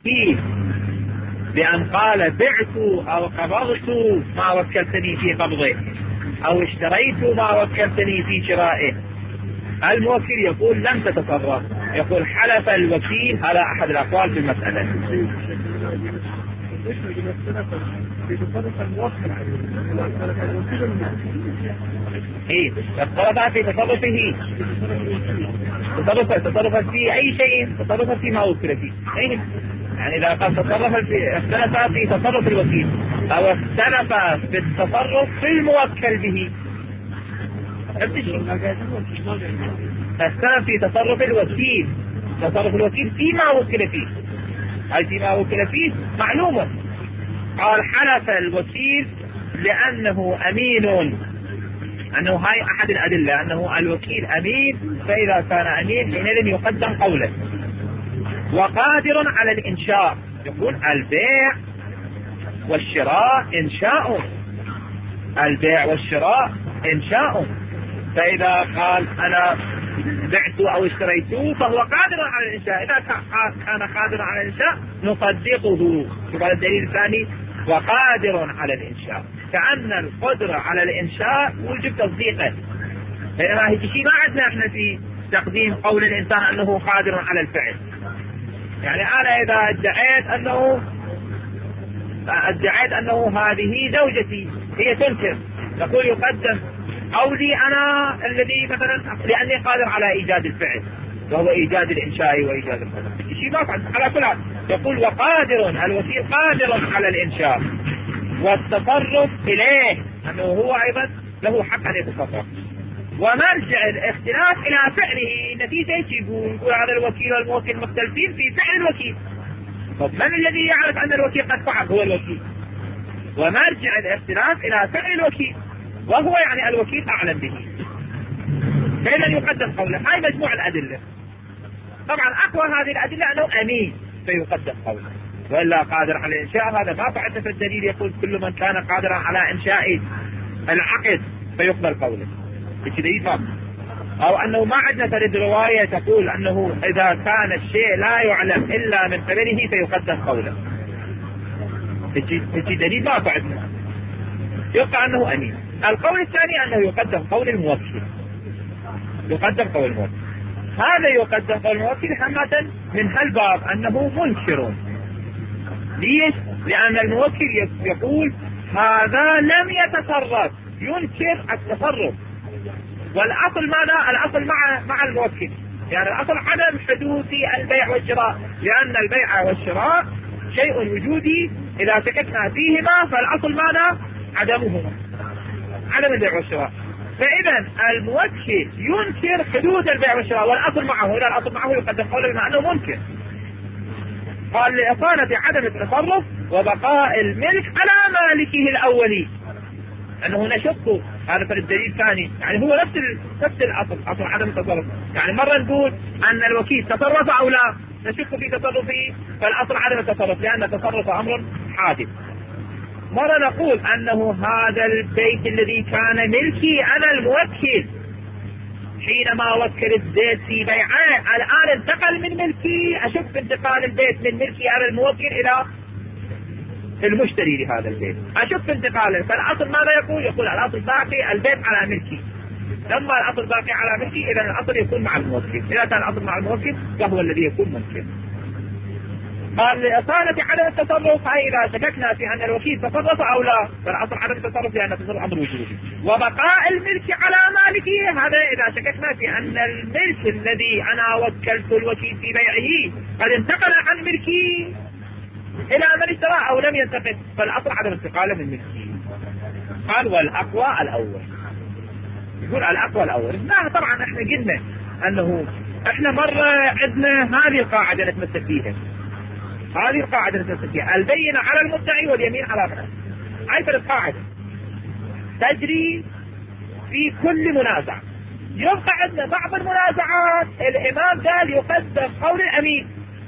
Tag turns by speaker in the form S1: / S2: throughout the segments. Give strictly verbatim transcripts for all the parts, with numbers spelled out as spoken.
S1: فيه بأن قال بعت أو قبضت ما وكلتني في قبضه أو اشتريت ما وكلتني في شرائه، الموكل يقول لم تتصرف، يقول حلف الوكيل على أحد الأقوال في المسألة. إيه اختلف في تصرفه، تصرف تصرف في أي شيء، تصرف فيما وكل فيه. إيه يعني إذا قال تصرف في اختلف في تصرف الوكيل أو اختلف في التصرف في الموكل به، اختلف في تصرف الوكيل، تصرف الوكيل فيما وكل فيه، هل فيما وكل فيه معلومة. قال حلف الوكيل لأنه أمين، أنه هاي أحد الأدلة أنه الوكيل أمين، فإذا كان أمين حينئذ يقدم قوله. وقادر على الإنشاء، يقول البيع والشراء إنشاء، البيع والشراء إنشاء، فإذا قال أنا بعت أو اشتريت فهو قادر على الإنشاء، إذا كان قادر على الإنشاء نصدقه. يقول الدليل الثاني وقادر على الإنشاء، كأن القدرة على الإنشاء وجب تصديقه، بينما هي شيء ما عندنا احنا في تقديم قول الإنسان أنه قادر على الفعل. يعني أنا إذا ادعيت أنه ادعيت أنه هذه زوجتي هي تنكر، نقول يقدم قولي أنا الذي مثلا لأني قادر على إيجاد الفعل وهو إيجاد الإنشاء وإيجاد القدر، شيء ما فعل على كل حال. يقول وقادر، الوكيل قادر على الإنشاء والتصرف إليه، أنه هو أيضا له حق أن يتصرف. ومرجع الاختلاف إلى فعله، النتيجة يقول هذا الوكيل والموكل مختلفين في فعل الوكيل، طب من الذي يعرف أن الوكيل قد فعل؟ هو الوكيل. ومرجع الاختلاف إلى فعل الوكيل، وهو يعني الوكيل أعلم به، فإذا يقدم قوله. هاي مجموع الأدلة. طبعا أقوى هذه الأدلة أنه أمين فيقدم قوله، وإلا قادر على الإنشاء هذا ما فعلت في الدليل يقول كل من كان قادرا على إنشاء العقد فيقبل قوله، أو أنه ما عندنا فرد رواية تقول أنه إذا كان الشيء لا يعلم إلا من قبله فيقدم قوله، هذا دليل ما فعلنا، يبقى أنه أمين. القول الثاني أنه يقدم قول الموكل، يقدم قول الموكل، هذا يقدم قول الموكل حماة من هالباب أنه منكر. ليش؟ لأن الموكل يقول هذا لم يتصرف، ينكر التصرف، والأصل ماذا؟ الأصل مع مع الموكل، يعني الأصل عدم حدوث البيع والشراء، لأن البيع والشراء شيء وجودي إذا سكتنا فيهما فالأصل ماذا؟ عدمهما، عدم البيع والشراء. فإذا الموكل ينكر حدوث البيع والشراء والأصل معه، إذا الأصل معه يقدم قوله بما أنه منكر. قال لإصانة عدم التصرف وبقاء الملك على مالكه الأولي، أنه نشك هذا في الدليل الثاني، يعني هو نفس نفس الأصل، أصل عدم التصرف. يعني مرة نقول أن الوكيل تصرف أو لا، نشك في تصرفه فالأصل عدم التصرف لأن التصرف أمر حادث. مرة نقول أنه هذا البيت الذي كان ملكي أنا الموكل حينما وكل الزيت في بيعه، الآن انتقل من ملكي، أشك في انتقال البيت من ملكي أنا الموكل إلى المشتري لهذا البيت، أشك في انتقاله، فالأصل ماذا يقول؟ يقول الأصل باقي البيت على ملكي، لما الأصل باقي على ملكي إذا الأصل يكون مع الموكل، إذا كان الأصل مع الموكل فهو الذي يكون ممكن. قال لإصالة عدم التصرف، أي إذا شككنا في أن الوكيل تصرف أو لا فالأصل عدم التصرف لأن التصرف أمر وجودي. وبقاء الملك على مالكه، هذا إذا شككنا في أن الملك الذي أنا وكلت الوكيل في بيعه قد انتقل عن ملكي إلى من اشترى أو لم ينتقل فالأصل عدم انتقاله من ملكه. قال والأقوى الأول، يقول الأقوى الأول. لا طبعا احنا قلنا أنه احنا مرة عندنا هذه القاعدة نتمسك فيها، هذه القاعدة نتمسك فيها، البينة على المدعي واليمين على من. هاي القاعدة تجري في كل منازعة. يبقى عندنا بعض المنازعات الإمام قال يقدم قول الأمين،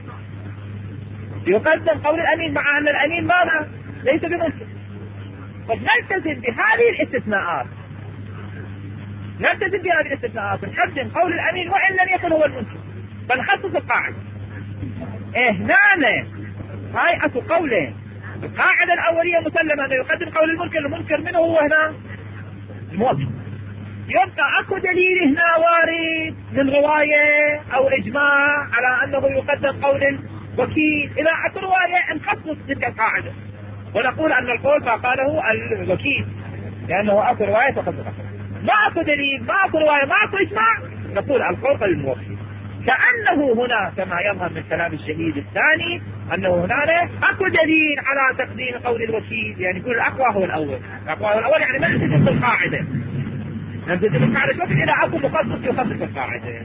S1: يقدم قول الأمين مع أن الأمين ماذا؟ ليس بمنكر. طب نلتزم بهذه الاستثناءات، نلتزم بهذه الاستثناءات نقدم قول الأمين وإن لم يكن هو المنكر، فنخصص القاعدة. إيه هنا هاي اكو قولين. القاعدة الأولية مسلمة أنه يقدم قول المنكر، المنكر منه هو هنا الموكل. يبقى اكو دليل هنا وارد من رواية او اجماع على انه يقدم قول الوكيل. اذا اكو رواية نخصص تلك القاعدة ونقول ان القول ما قاله الوكيل لانه اكو رواية تخصص. ما اكو دليل، ما اكو رواية، ما اكو اجماع، نقول القول قول الموكل. كأنه هنا كما يظهر من كلام الشهيد الثاني انه هنا اكو دليل على تقديم قول الوكيل، يعني يقول الاقوى هو الاول، الاقوى هو الاول يعني ما نلتزم بالقاعدة، نلتزم بالقاعدة. شوف اذا اكو مخصص يخصص القاعدة.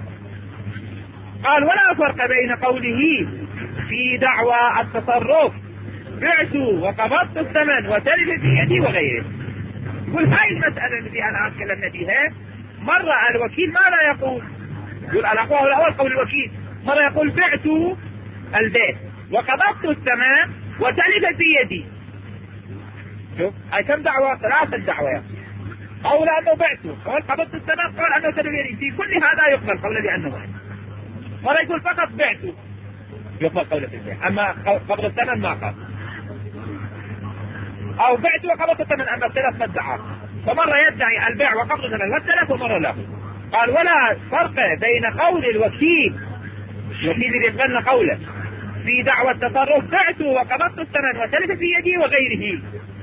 S1: قال ولا فرق بين قوله في دعوى التصرف بعت وقبضت الثمن وتلف في يدي وغيره. يقول هاي المسألة التي الآن تكلمنا فيها، مرة الوكيل ماذا يقول؟ يقول الأقوى الأول قول الوكيل، مرة يقول بعت البيت وقبضت الثمن وتلف في يدي. شوف هاي كم دعوة؟ ثلاثة دعوات. قول أنه بعته، قول قبضت الثمن، قول أنه تلف في يدي. في كل هذا يقبل قول بأنه. مرة يقول فقط بعته يقبل قول في البيع، أما قبض الثمن ما قبل. أو بعت وقبضت الثمن أما الثلاث ما ادعى. فمرة يدعي البيع وقبض الثمن والثلاث ومرة لا. قال ولا فرق بين قول الوكيل، الوكيل اللي يقبلنا قوله في دعوى التصرف بعت وقبضت الثمن وتلف في يدي وغيره،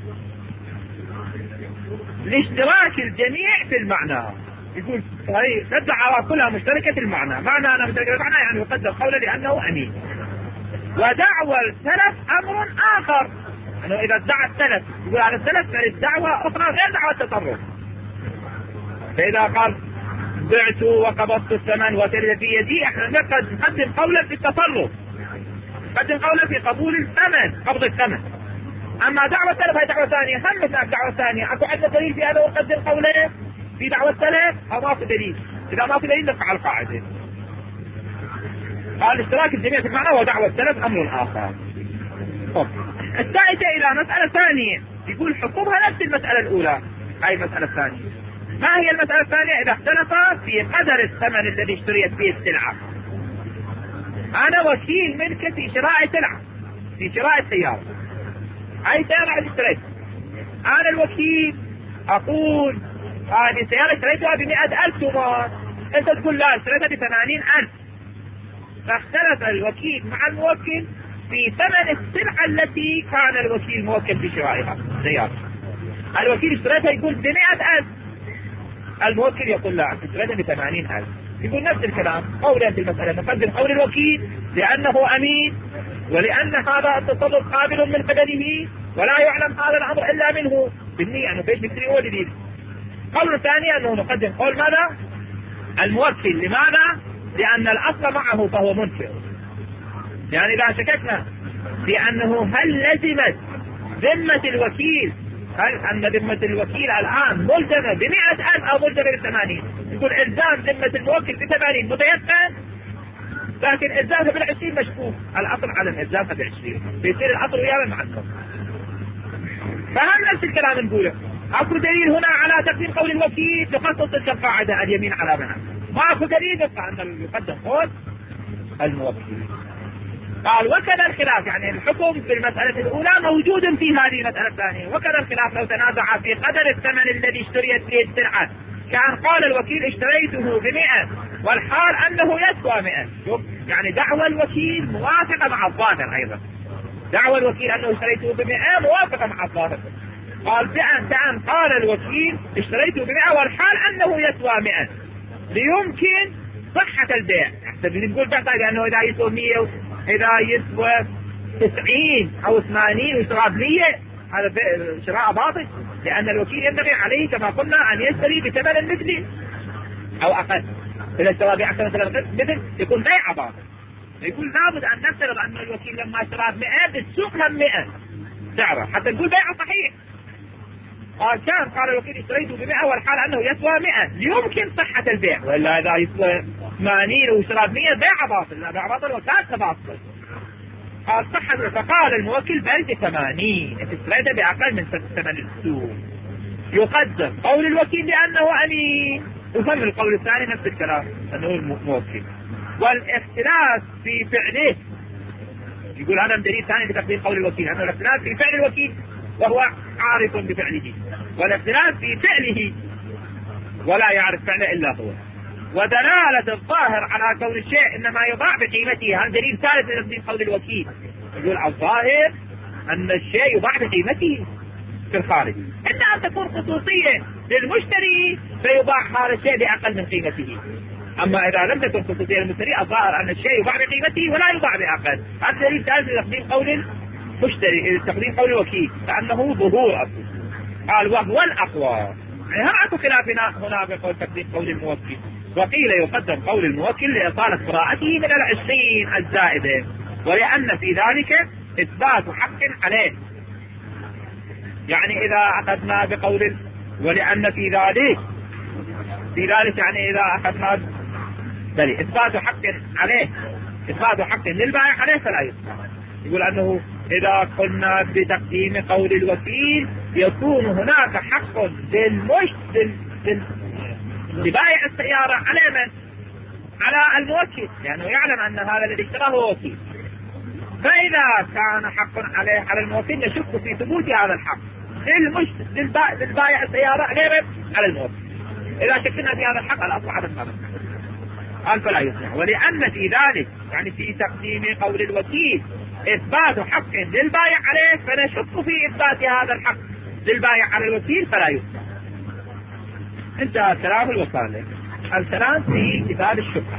S1: لاشتراك الجميع في المعنى. يقول هاي الدعوى كلها مشتركة المعنى، معنى أنا مشتركة المعنى يعني يقدم قوله لأنه أمين. ودعوى السلف أمر آخر، أنه إذا ادعى السلف يقول على السلف فالدعوى أخرى غير دعوى التصرف. فإذا قال بعت وقبضت الثمن وتلف في يدي، احنا نقدم قوله في التصرف، نقدم قوله في قبول الثمن، قبض الثمن. أما دعوة السلف هي دعوة ثانية. هم مثل الدعوة الثانية أكو عندنا دليل في هذا وقدم قوله في دعوة السلف أو ما في دليل؟ إذا ما في دليل نرفع القاعدة. قال اشتراك الجميع في المعنى ودعوة السلف أمر آخر. الثالثة إلى مسألة ثانية، يقول حكمها نفس المسألة الأولى. هاي المسألة الثانية. ما هي المسألة الثانية؟ إذا اختلف في قدر الثمن الذي اشتريت به السلعة. أنا وكيل منك في شراء سلعة، في شراء السيارة. هاي سيارة اللي اشتريتها، أنا الوكيل أقول هذه السيارة اشتريتها بمئة ألف دولار، أنت تقول لا اشتريتها بثمانين ألف. فاختلف الوكيل مع الموكل في ثمن السلعة التي كان الوكيل موكل في شرائها سيارة. الوكيل اشتريتها يقول بمئة ألف، الموكل يقول لا اشتريتها بثمانين ألف. يقول نفس الكلام قولا في المسألة، نقدم قول الوكيل لأنه أمين ولأن هذا التصرف قابل من قبله ولا يعلم هذا الأمر إلا منه بالنية، أنه فيش بكتري هو جديد. قول الثاني أنه نقدم قول ماذا؟ الموكل. لماذا؟ لأن الأصل معه فهو منكر. يعني إذا شككنا بأنه هل لزمت ذمة الوكيل، هل أن ذمة الوكيل الآن ملزمة بمئة ألف أو ملزمة بثمانين، يقول إلزام ذمة الموكل بثمانين متيقن، لكن إلزامها بالعشرين مشكوك. الأصل على إلزامها بالعشرين، بيصير الأصل وياه معكم. فهم نفس الكلام نقوله. أكو دليل هنا على تقديم قول الوكيل تخصص تلك القاعدة اليمين على منها، ما أكو دليل يبقى أن يقدم قول الموكل. قال وكذا الخلاف، يعني الحكم في المسألة الأولى موجود في هذه المسألة الثانية. وكذا الخلاف لو تنازع في قدر الثمن الذي اشتريت به السلعة، كان قال الوكيل اشتريته بمئة والحال أنه يسوى مئة. شوف يعني دعوى الوكيل موافقة مع الظاهر أيضا، دعوى الوكيل أنه اشتريته بمئة موافقة مع الظاهر. قال بأن بأن قال الوكيل اشتريته بمئة والحال أنه يسوى مئة ليمكن صحة البيع. يعني نقول بحث لأنه إذا يسوى مئة إذا يسوى تسعين أو ثمانين ويشترى بمية هذا شراء باطل، لأن الوكيل ينبغي عليه كما قلنا أن يشتري بثمن مثلي أو أقل. إذا اشترى بأكثر مثل مثل يكون بيع باطل. يقول لابد أن نفترض أن الوكيل لما اشترى بمئة بالسوق هم مئة سعره حتى نقول بيعه صحيح. قال كان قال الوكيل اشتريته بمئة والحال أنه يسوى مئة ليمكن صحة البيع، وإلا إذا يسوى ثمانين واشترى بمئة بيع باطل، لا بيع باطل وكاسة باطل. قال صحة، فقال الموكل بل بثمانين اشتريته بأقل من ثمن السوق. يقدم قول الوكيل لأنه أمين، وفهم القول الثاني نفس الكلام أنه الموكل. والاختلاف في فعله يقول هذا دليل ثاني لتقديم قول الوكيل، أنه الاختلاف في فعل الوكيل وهو عارف بفعله، والاختلاف في فعله ولا يعرف فعله إلا هو. ودلالة الظاهر على كون الشيء إنما يباع بقيمته، هذا دليل ثالث لتقديم قول الوكيل. يقول الظاهر أن الشيء يباع بقيمته في الخارج، إلا أن تكون خصوصية للمشتري فيباع هذا الشيء بأقل من قيمته. أما إذا لم تكن خصوصية للمشتري الظاهر أن الشيء يباع بقيمته ولا يباع بأقل. هذا دليل ثالث لتقديم قول المشتري، تقديم قول الوكيل، لأنه ظهور أصل. قال وهو الأقوى. يعني هذا خلافنا هنا بقول تقديم قول الموكل. وقيل يقدم قول الموكل لإطالة براءته من العشرين الزائدة، ولأن في ذلك إثبات حق عليه. يعني إذا أخذنا بقول ولأن في ذلك في ذلك يعني إذا أخذنا بل إثبات حق عليه، إثبات حق للبائع عليه فلا يثبت. يقول أنه إذا قلنا بتقديم قول الوكيل يكون هناك حق للمشتري لبائع السيارة على من؟ على الموكل، لأنه يعني يعلم أن هذا الذي اشتراه هو وكيل. فإذا كان حق عليه على الموكل نشك في ثبوت هذا الحق للمشتري للبائع السيارة على على الموكل. إذا شكنا في هذا الحق الأصل عدم هذا قال فلا يصلح. ولأن في ذلك يعني في تقديم قول الوكيل إثبات حق للبائع عليه فنشك في إثبات هذا الحق للبائع على الوكيل فلا يصلح. انتهى كلام الوكالة. الكلام في كتاب الشفعة.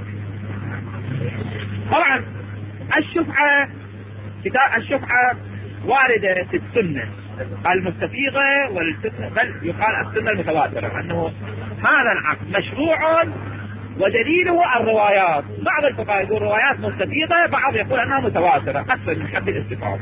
S1: طبعا الشفعة كتاب الشفعة واردة في السنة المستفيضة والسنة، بل يقال السنة المتواترة، أنه هذا العقد مشروع ودليله الروايات. بعض الفقهاء يقول روايات مستفيضة، بعض يقول أنها متواترة أكثر من حد الاستفاضة.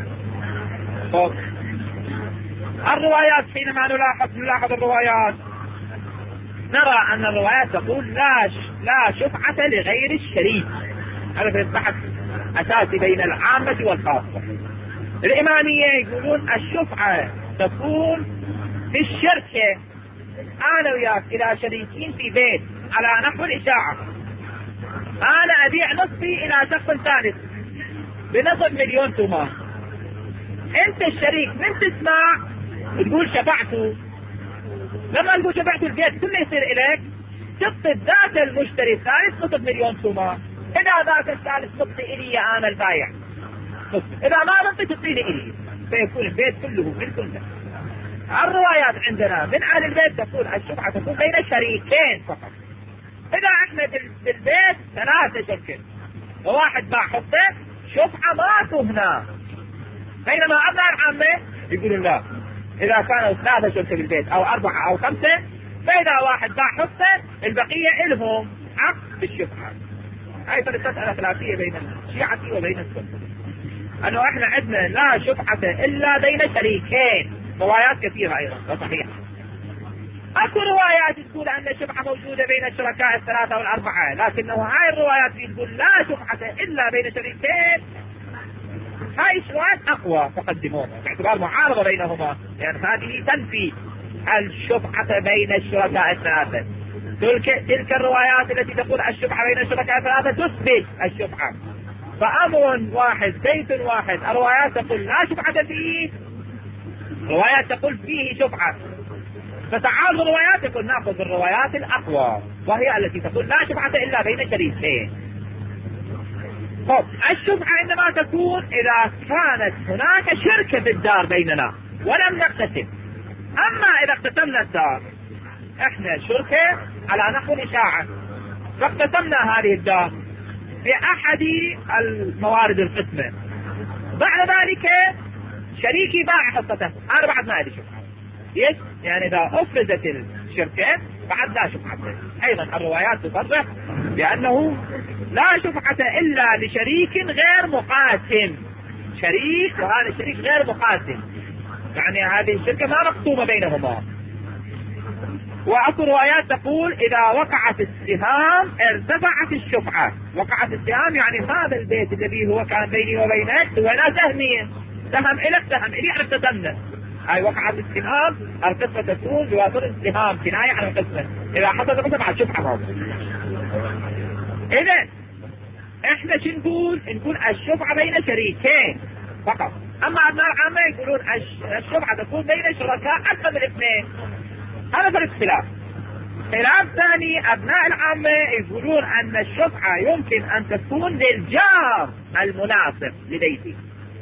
S1: الروايات حينما نلاحظ نلاحظ الروايات نرى أن الروايات تقول لا لا شفعة لغير الشريك. هذا في البحث أساسي بين العامة والخاصة. الإمامية يقولون الشفعة تكون في الشركة، أنا وياك إلى شريكين في بيت على نحو الإشاعة، أنا أبيع نصفي إلى شخص ثالث بنصف مليون تومان. أنت الشريك من تسمع تقول شفعته، لما تقول شفعته البيت كله يصير إليك، تقصد ذات المشتري الثالث نصف مليون تومان، إذا ذاك الثالث نصفي إلي أنا البايع، إذا ما نصفي تصير إلي، فيكون البيت كله ملك له. الروايات عندنا من أهل البيت تقول الشفعة تكون بين شريكين فقط. إذا احنا بالبيت ثلاثة شركة وواحد باع حصة، شفعة ما تهنا. بينما أبناء العامة يقولون لا، إذا كانوا ثلاثة شركة بالبيت أو أربعة أو خمسة، فإذا واحد باع حصة البقية إلهم عقد بالشفعة. هاي مسألة خلافية بين الشيعة وبين السنة، أنه احنا عندنا لا شفعة إلا بين شريكين. روايات كثيرة أيضا وصحيحة. أكو روايات تقول أن الشفعة موجودة بين الشركاء الثلاثة والأربعة، لكنه هاي الروايات تقول لا شفعة إلا بين شريكين. هاي الروايات أقوى فقدموها باعتبار معارضة بينهما، لأن يعني هذه تنفي الشفعة بين الشركاء الثلاثة. تلك, تلك الروايات التي تقول الشفعة بين الشركاء الثلاثة تثبت الشفعة. فأمر واحد بيت واحد، الروايات تقول لا شفعة فيه، روايات تقول فيه شفعة. فتعارض الروايات يقول نأخذ الروايات الأقوى وهي التي تقول لا شفعة إلا بين شريكين. طب الشفعة عندما تكون إذا كانت هناك شركة بالدار بيننا ولم نقتسم. أما إذا اقتسمنا الدار، احنا شركة على نحو الإشاعة، فاقتسمنا هذه الدار في أحد الموارد القسمة، بعد ذلك شريكي باع حصته، أنا بعد ما عندي شفعة. يس يعني إذا أفرزت الشركة بعد لا شفعة. أيضا الروايات تصرح بأنه لا شفعة إلا لشريك غير مقاسم، شريك وهذا الشريك غير مقاسم، يعني هذه الشركة ما مقسومة بينهما. وأكو روايات تقول إذا وقعت السهام ارتفعت الشفعة. وقعت السهام يعني هذا البيت الذي هو كان بيني وبينك هو لا سهمين، سهم إلك سهم إلي، احنا اقتسمنا. هاي وقعت السهام، القسمة تكون بواسطة السهام، كناية عن القسمة. إذا حصلت القسمة على الشفعة موجودة. إذا احنا شو نقول؟ نقول الشفعة بين شريكين فقط. اما ابناء العامة يقولون الشفعة تكون بين شركاء اكثر من اثنين. هذا فرق اختلاف. خلاف ثاني، ابناء العامة يقولون ان الشفعة يمكن ان تكون للجار المناسب لبيتي.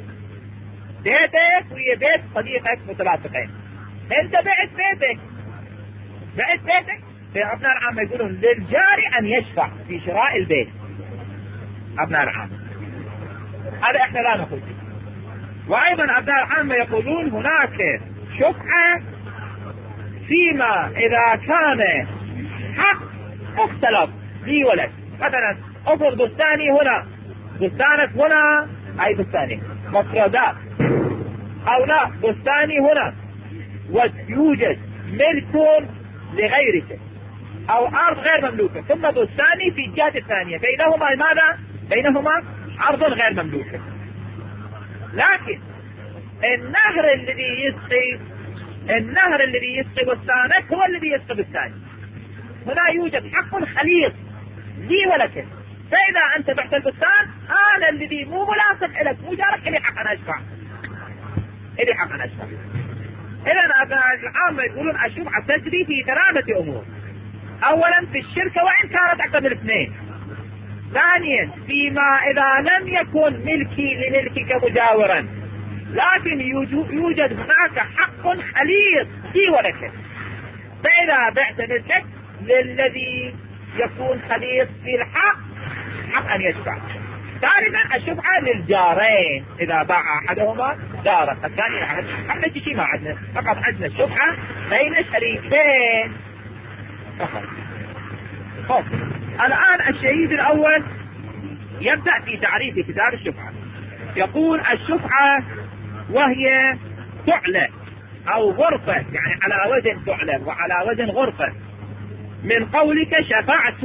S1: بيتك ويا بيت صديقك متلاصقين، انت بعت بيتك بعت بيتك ابناء العامة يقولون للجار ان يشفع في شراء البيت. ابناء العامة هذا احنا لا نقول. وايضا ابناء العامة يقولون هناك شفعة فيما اذا كان حق مختلط لي ولد. مثلا افرض بستاني هنا، بستانك هنا، اي بستاني مفردات، او لا بستاني هنا ويوجد ملك لغيرك او ارض غير مملوكة، ثم بستاني في الجهة الثانية، بينهما ماذا؟ بينهما ارض غير مملوكة. لكن النهر الذي يسقي النهر الذي يسقي بستانك هو الذي يسقي بستاني. هنا يوجد حق خليط لي ولك، فاذا انت بعت البستان انا الذي مو ملاصق لك مو جارك لي حق ان اشفع لي حق ان اشفع. اذا ابناء العامة يقولون الشفعة تجري في ثلاثة امور. اولا في الشركة وان كانت اكثر من اثنين. ثانيا فيما اذا لم يكن ملكي لملكك مجاورا، لكن يوجد هناك حق خليط لي ولك، فاذا بعت ملكك للذي يكون خليط في الحق حق ان يشفع. ثالثا الشفعة للجارين اذا باع احدهما دارا الثاني احد. احنا شيء ما عندنا، فقط عندنا الشفعة بين شريكين فقط. خب الان الشهيد الاول يبدأ في تعريف كتاب الشفعة. يقول الشفعة وهي فعلة او غرفة، يعني على وزن فعلة وعلى وزن غرفة، من قولك شفعت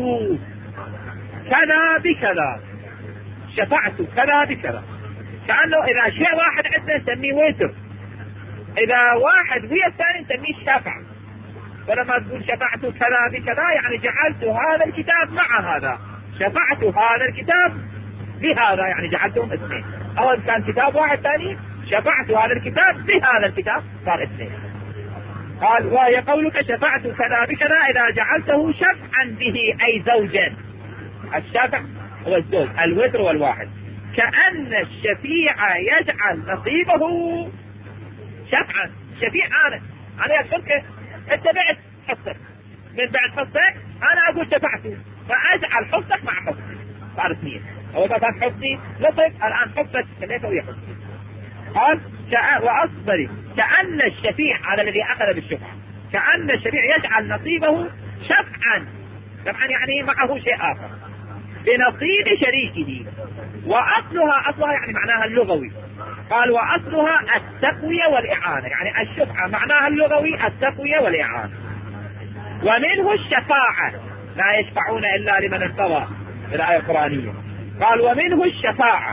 S1: كذا بكذا، شفعت كذا بكذا، كأنه اذا شيء واحد عندنا نسميه ويتر، اذا واحد ويا الثاني نسميه شفع. فلما تقول شفعت كذا بكذا يعني جعلت هذا الكتاب مع هذا، شفعت هذا الكتاب بهذا يعني جعلتهم اثنين. او ان كان كتاب واحد ثاني شفعت هذا الكتاب بهذا الكتاب صار اثنين. قال وهي قولك شفعت كذا بكذا اذا جعلته شفعا به اي زوجا. الشفع هو الزوج، الوتر والواحد. كأن الشفيع يجعل نصيبه شفعا. شفيع انا انا اشرك انت بعت حصتك، من بعد حصتك انا اقول شفعته، فاجعل حصتك مع حصتي صار اثنين. هو اذا كان حصتي لطف الان حصتك خليته ويا حصتي. قال واصبري كأن الشفيع على الذي اخذ بالشفعة، كأن الشفيع يجعل نصيبه شفعا. شفعا يعني معه شيء اخر بنصيب شريكه. واصلها اصلها يعني معناها اللغوي. قال واصلها التقوية والاعانة، يعني الشفعة معناها اللغوي التقوية والاعانة. ومنه الشفاعة لا يشفعون الا لمن ارتضى، الآية القرآنية. قال ومنه الشفاعة،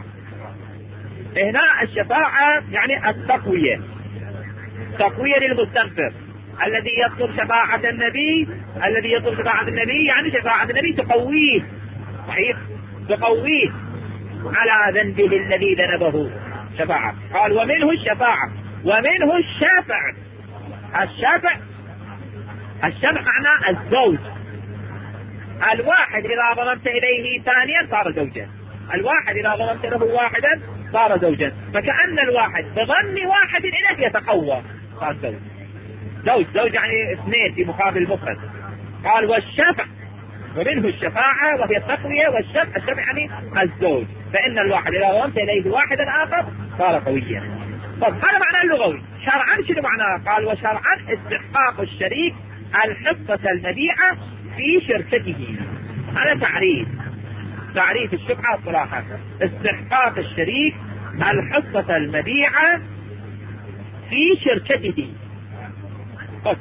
S1: هنا الشفاعة يعني التقوية، تقوية للمستغفر الذي يطلب شفاعة النبي، الذي يطلب شفاعة النبي يعني شفاعة النبي تقويه، صحيح تقويه على ذنبه الذي ذنبه شفاعة. قال ومنه الشفاعة ومنه الشافع. الشافع الشافع معناه الزوج. الواحد إذا ضممت إليه ثانيا صار زوجا، الواحد إذا ضممت له واحدا صار زوجا، فكأن الواحد بضم واحد إليه يتقوى صار زوج. زوج زوج يعني اثنين في مقابل المفرد. قال والشفع ومنه الشفاعة وهي التقوية، والشفع الشفع يعني الزوج، فإن الواحد إذا ضممت إليه واحدا آخر صار قويا. طب هذا معناه اللغوي. شرعا شنو معناه؟ قال وشرعا استحقاق الشريك الحصة المبيعة في شركته. هذا تعريف تعريف الشفعة صراحة، استحقاق الشريك الحصة المبيعة في شركته. طب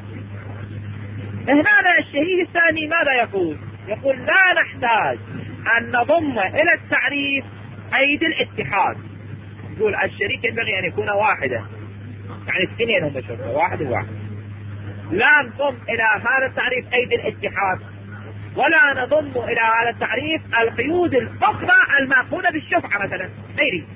S1: هنا الشهيد الثاني ماذا يقول؟ يقول لا نحتاج أن نضم إلى التعريف قيد الاتحاد. يقول الشريك ينبغي أن يكون واحدا، يعني اثنين هم شركة، واحد وواحد. لا نضم إلى هذا التعريف قيد الاتحاد، ولا نضم إلى هذا التعريف القيود الأخرى المأخوذة بالشفعة مثلا ما يريد.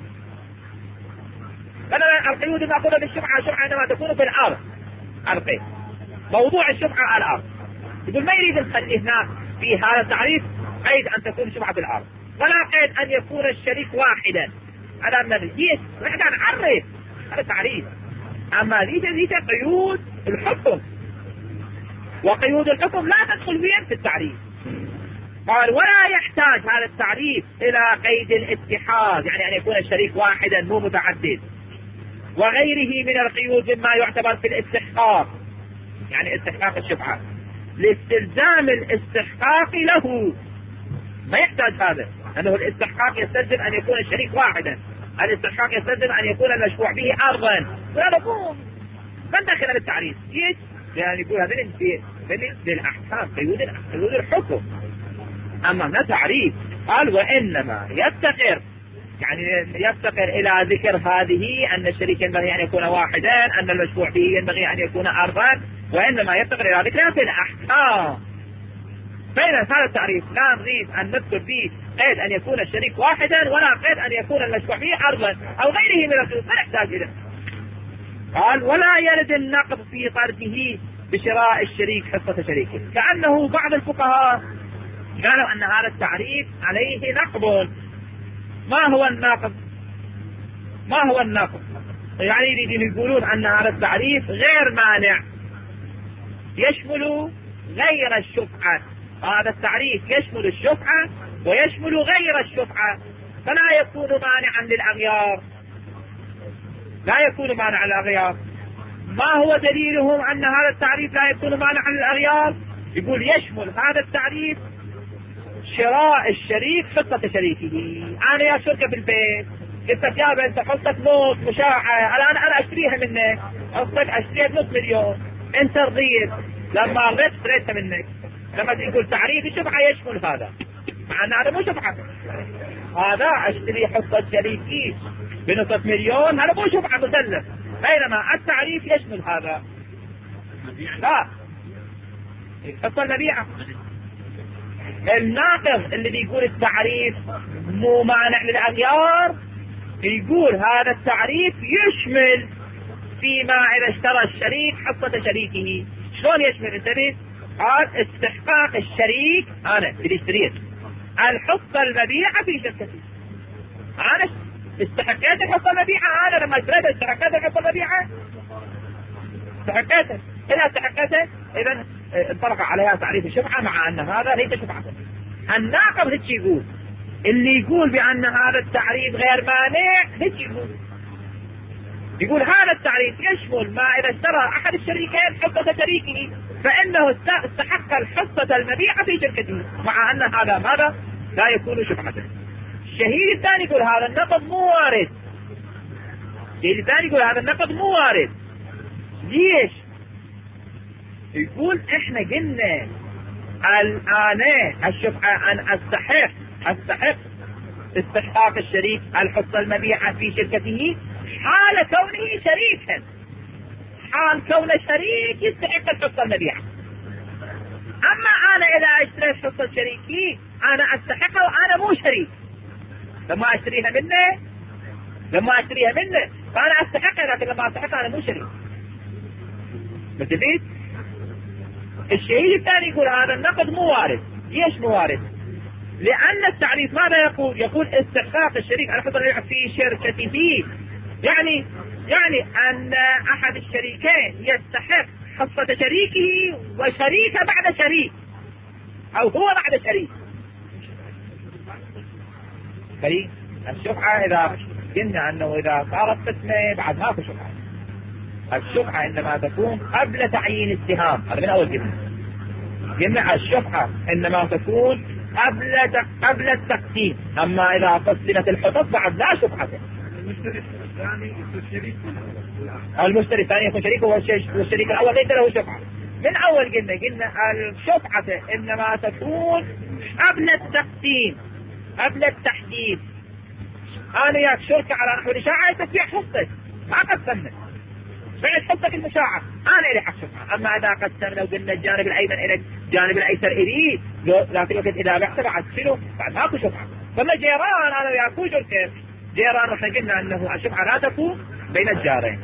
S1: مثلا القيود المأخوذة بالشفعة الشفعة عندما تكون في الأرض القيد موضوع الشفعة الأرض، يقول ما يريد نخلي هنا في هذا التعريف قيد أن تكون الشفعة في الأرض ولا قيد أن يكون الشريك واحدا. هذا النبي نحن نعرف هذا تعريف. أما ذيك ذيك قيود الحكم، وقيود الحكم لا تدخل فيها في التعريف. قال ولا يحتاج هذا التعريف إلى قيد الاتحاد، يعني أن يكون الشريك واحدا مو متعدد، وغيره من القيود مما يعتبر في الاستحقاق، يعني استحقاق الشفعة لاستلزام الاستحقاق له. ما يحتاج هذا، أنه الاستحقاق يستلزم أن يكون الشريك واحدا، الاستحقاق يستلزم أن يكون المشفوع به أرضا، ولا نقوم من داخل التعريف ليش؟ لأن يقول هذا من للأحكام قيود قيود الحكم. أما هنا تعريف قال وإنما يفتقر، يعني يفتقر إلى ذكر هذه أن الشريك ينبغي أن يكون واحدا، أن المشفوع به ينبغي أن يكون أرضا، وإنما يفتقر إلى ذكرها في الأحكام. بين هذا التعريف لا نريد أن نذكر فيه قيد أن يكون الشريك واحدا ولا قيد أن يكون المشفوع به أرضا أو غيره من القيود، ما نحتاج إليه. قال ولا يرد النقض في طرده بشراء الشريك حصة شريكه، كأنه بعض الفقهاء قالوا أن هذا التعريف عليه نقض. ما هو النقض؟ ما هو النقض؟ يعني يريدون يقولون أن هذا التعريف غير مانع، يشمل غير الشفعة. هذا التعريف يشمل الشفعة ويشمل غير الشفعة، فلا يكون مانعا للأغيار، لا يكون مانعا للأغيار. ما هو دليلهم أن هذا التعريف لا يكون مانعا للأغيار؟ يقول يشمل هذا التعريف شراء الشريك حصة شريكه. أنا يا شركة بالبيت قلت لك يا بنت حصة نص مشاعة، الآن أنا أشتريها منك، حصتك أشتريها بنص مليون، أنت رضيت، لما رضيت اشتريتها منك. لما تقول تعريف الشفعة يشمل هذا، مع أن هذا مو شفعة، هذا أشتري حصة شريكي بنصف مليون، هذا مو شفعة مسلم، بينما التعريف يشمل هذا. لا حصة المبيعة. الناقض اللي بيقول التعريف مو مانع للأغيار يقول هذا التعريف يشمل فيما إذا اشترى الشريك حصة شريكه. شلون يشمل؟ انتبه، قال استحقاق الشريك أنا اللي اشتريت الحصة المبيعة في شركتي، أنا استحقيت الحصة المبيعة، أنا لما اشتريت استحقيت الحصة المبيعة، استحقيتها. إذا استحقيتها إذا انطلق عليها تعريف الشفعة، مع أن هذا ليس شفعة. الناقض هيك يقول، اللي يقول بأن هذا التعريف غير مانع هيك يقول، يقول هذا التعريف يشمل ما إذا اشترى أحد الشريكين حصة شريكه فإنه استحق الحصة المبيعة في شركته، مع أن هذا ماذا لا يكون شفعة. الشهيد الثاني يقول هذا النقض مو وارد، الشهيد الثاني يقول هذا النقض مو وارد. ليش؟ يقول احنا قلنا الآن الشفعة أن أستحق أستحق استحقاق الشريك الحصة المبيعة في شركته حال كونه شريكا، حال كونه شريك يستحق الحصة المبيعة. أما أنا إذا اشتريت حصة شريكي أنا أستحقها وأنا مو شريك، لما أشتريها منه لما أشتريها منه فأنا أستحقها، لكن لما أستحقها أنا مو شريك. متفيد؟ الشيء الثاني يقول هذا النقد مو وارد. ليش مو وارد؟ لأن التعريف ماذا يقول؟ يقول استحقاق الشريك على حصة المبيعة في شركته، يعني يعني أن أحد الشريكين يستحق حصة شريكه وشريك بعد شريك، أو هو بعد شريك. شريك الشفعة إذا قلنا أنه إذا صارت قسمة بعد ماكو شفعة، الشفعة إنما تكون قبل تعيين السهام، هذا من أول قلنا قلنا الشفعة إنما تكون قبل قبل التقسيم، أما إذا قسمت الحصص بعد لا شفعة. المشتري الثاني يكون شريك، المشتري الثاني يكون شريك، والشريك الأول ليس له شفعة. من أول قلنا قلنا الشفعة إنما تكون قبل التقسيم قبل التحديد. أنا ياك شركة على نحو الإشاعة تسبيع حصة ما قسمنا، بعد حطك المشاعة أنا إلي حق شفعة. أما إذا قسمنا وقلنا الجانب الأيمن إليك الجانب الأيسر إلي، لكن الوقت إذا بعت بعد شنو بعد ماكو شفعة. فما جيران أنا وياكو جل كيف جيران، وإحنا قلنا أنه الشفعة لا تكون بين الجارين.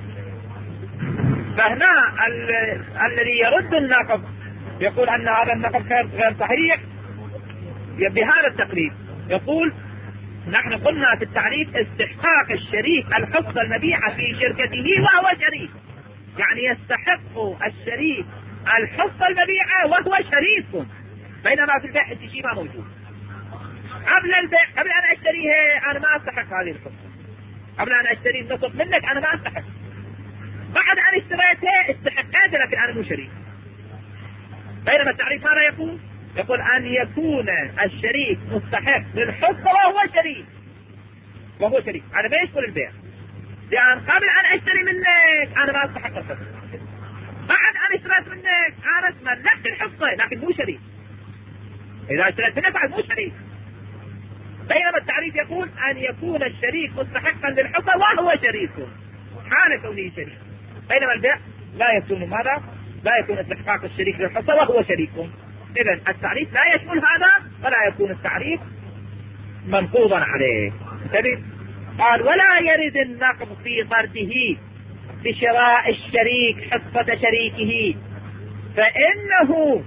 S1: فهنا ال... الذي يرد النقض يقول أن هذا النقض غير صحيح بهذا التقريب. يقول نحن قلنا في التعريف استحقاق الشريك الحصة المبيعة في شركته وهو شريك، يعني يستحق الشريك الحصة المبيعة وهو شريك، بينما في البيع شيء ما موجود. قبل البيع قبل أن أشتريها أنا ما أستحق هذه الحصة، قبل أن أشتري النصف منك أنا ما أستحق، بعد أن اشتريتها استحقت لكن أنا مو شريك. بينما التعريف ماذا يقول؟ يقول أن يكون الشريك مستحق للحصة وهو شريك، وهو شريك أنا ما يشكل البيع، لأن قبل أن أشتري منك أنا ما أستحق الحصة، بعد أن اشتريت منك أنا تملكت الحصة لكن مو شريك. إذا اشتريت منك بعد مو شريك. بينما التعريف يقول أن يكون الشريك مستحقا للحصة وهو شريك حال كونه شريك، بينما البيع لا يكون ماذا؟ لا يكون استحقاق الشريك للحصة وهو شريك. إذن التعريف لا يشمل هذا، فلا يكون التعريف منقوضا عليه. قال ولا يرد النقض في طرده بشراء الشريك حصة شريكه، فإنه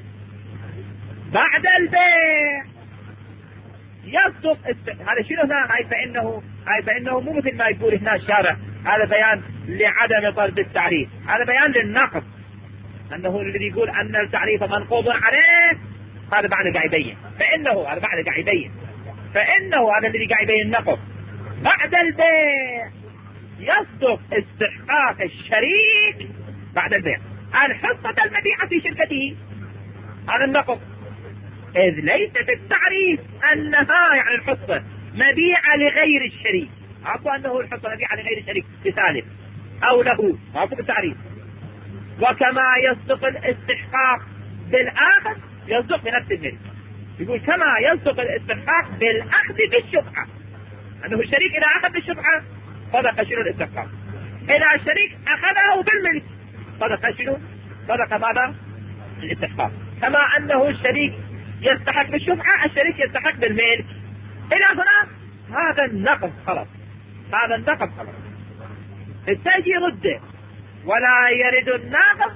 S1: بعد البيع يصدق است... هذا شنو هنا؟ هاي فإنه هاي فإنه مو مثل ما يقول هنا الشارع، هذا بيان لعدم طرد التعريف، هذا بيان للنقض، أنه الذي يقول أن التعريف منقوض عليه هذا بعد قاعد يبين، فإنه هذا بعد قاعد يبين، فإنه هذا الذي قاعد يبين النقض بعد البيع يصدق استحقاق الشريك بعد البيع الحصة المبيعة في شركته. هذا النقض، إذ ليس في التعريف أنها يعني الحصة مبيعة لغير الشريك، عفو أنه الحصة مبيعة لغير الشريك بثالث أو له، عفو التعريف. وكما يصدق الاستحقاق بالآخذ يصدق بنفس الملك، يقول كما يصدق الاستحقاق بالأخذ بالشفعة، أنه الشريك إذا أخذ بالشفعة صدق شنو الاستحقاق، إذا الشريك أخذه بالملك صدق شنو؟ صدق ماذا؟ الاستحقاق. كما أنه الشريك يستحق بالشفعة الشريك يستحق بالملك. إلى هنا هذا النقض خلاص، هذا النقض خلاص. التاجي رده ولا يرد الناقض،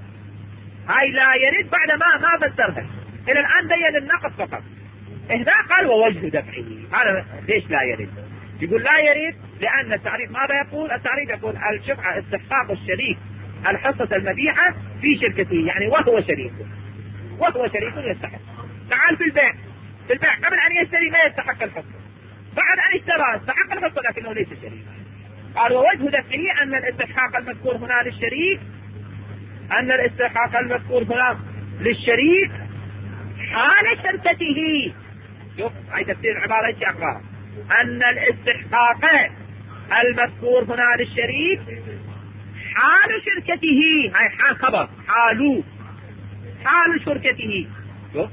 S1: هاي لا يرد بعد ما ما فسرها إلى الآن بين النقض فقط. هنا قال ووجه دفعه، هذا ليش لا يرد؟ يقول لا يرد لأن التعريف ماذا يقول؟ التعريف يقول الشفعة استحقاق الشريك الحصة المبيعة في شركته، يعني وهو شريك، وهو شريك يستحق. تعال في البيع، في البيع قبل أن يشتري ما يستحق الحصة، بعد أن اشترى استحق الحصة لكنه ليس شريك. قال ووجه دفعه أن الاستحقاق المذكور هنا للشريك، أن الاستحقاق المذكور هنا للشريك حال شركته. شوف هاي تفسير العبارة ايش أقرأ؟ أن الاستحقاق المذكور هنا للشريك حال شركته، هاي حال خبر حالو حال شركته. شوف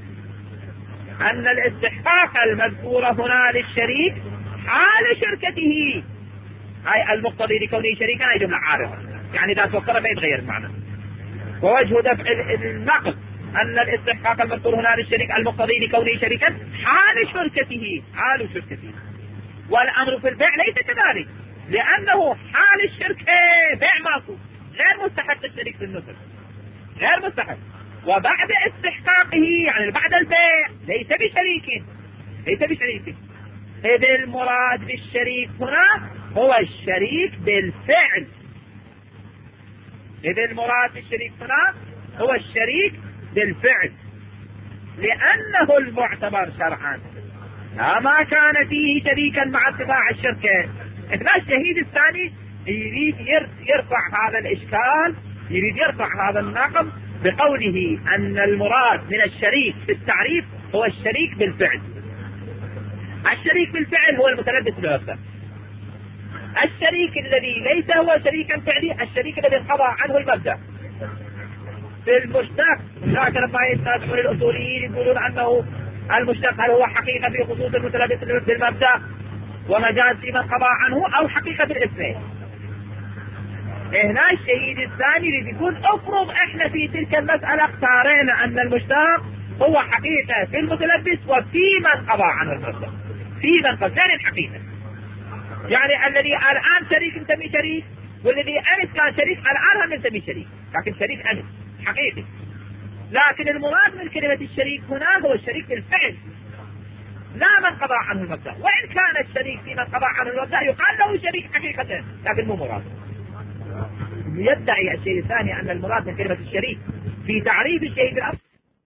S1: أن الاستحقاق المذكور هنا للشريك حال شركته، هاي المقتضي لكونه شريكا هاي جملة عارضة، يعني إذا تفكر بيتغير المعنى. ووجه دفع النقض أن الاستحقاق المذكور هنا للشريك المقتضي لكونه شريكا حال شركته، حال شركته. والأمر في البيع ليس كذلك، لأنه حال الشركة بيع ماكو، غير مستحق الشريك في النصف، غير مستحق. وبعد استحقاقه يعني بعد البيع ليس بشريك، ليس بشريك. إذ المراد بالشريك هنا هو الشريك بالفعل، إذ المراد بالشريك هنا هو الشريك بالفعل، لأنه المعتبر شرعا لا ما كان فيه شريكا مع اتباع الشركة. هنا الشهيد الثاني يريد يرفع هذا الإشكال، يريد يرفع هذا النقض بقوله أن المراد من الشريك في التعريف هو الشريك بالفعل. الشريك بالفعل هو المتلبس بالمبدأ، الشريك الذي ليس هو شريكا فعلي الشريك الذي انقضى عنه المبدأ. في المشتق ذاك لما يستخدمون الأصوليين يقولون أنه المشتق هل هو حقيقة في خصوص المتلبس بالمبدأ ومجاز في من قضى عنه أو حقيقة في الاثنين. هنا الشهيد الثاني اللي بيقول افرض احنا في تلك المسألة اختارينا ان المشتق هو حقيقة في المتلبس وفي من قضى عنه المشتق، في من قضى ثاني الحقيقة. يعني الذي الان شريك نسميه شريك، والذي امس كان شريك الان هم نسميه شريك، لكن شريك امس حقيقي. لكن المراد من كلمة الشريك هنا هو الشريك بالفعل، لا من قضى عنه المبدأ. وإن كان الشريك في من قضى عنه المبدأ يقال له شريك حقيقة، لكن مو مراد. يدعي الشيء الثاني أن المراد من كلمة الشريك في تعريف الشيء بالأصل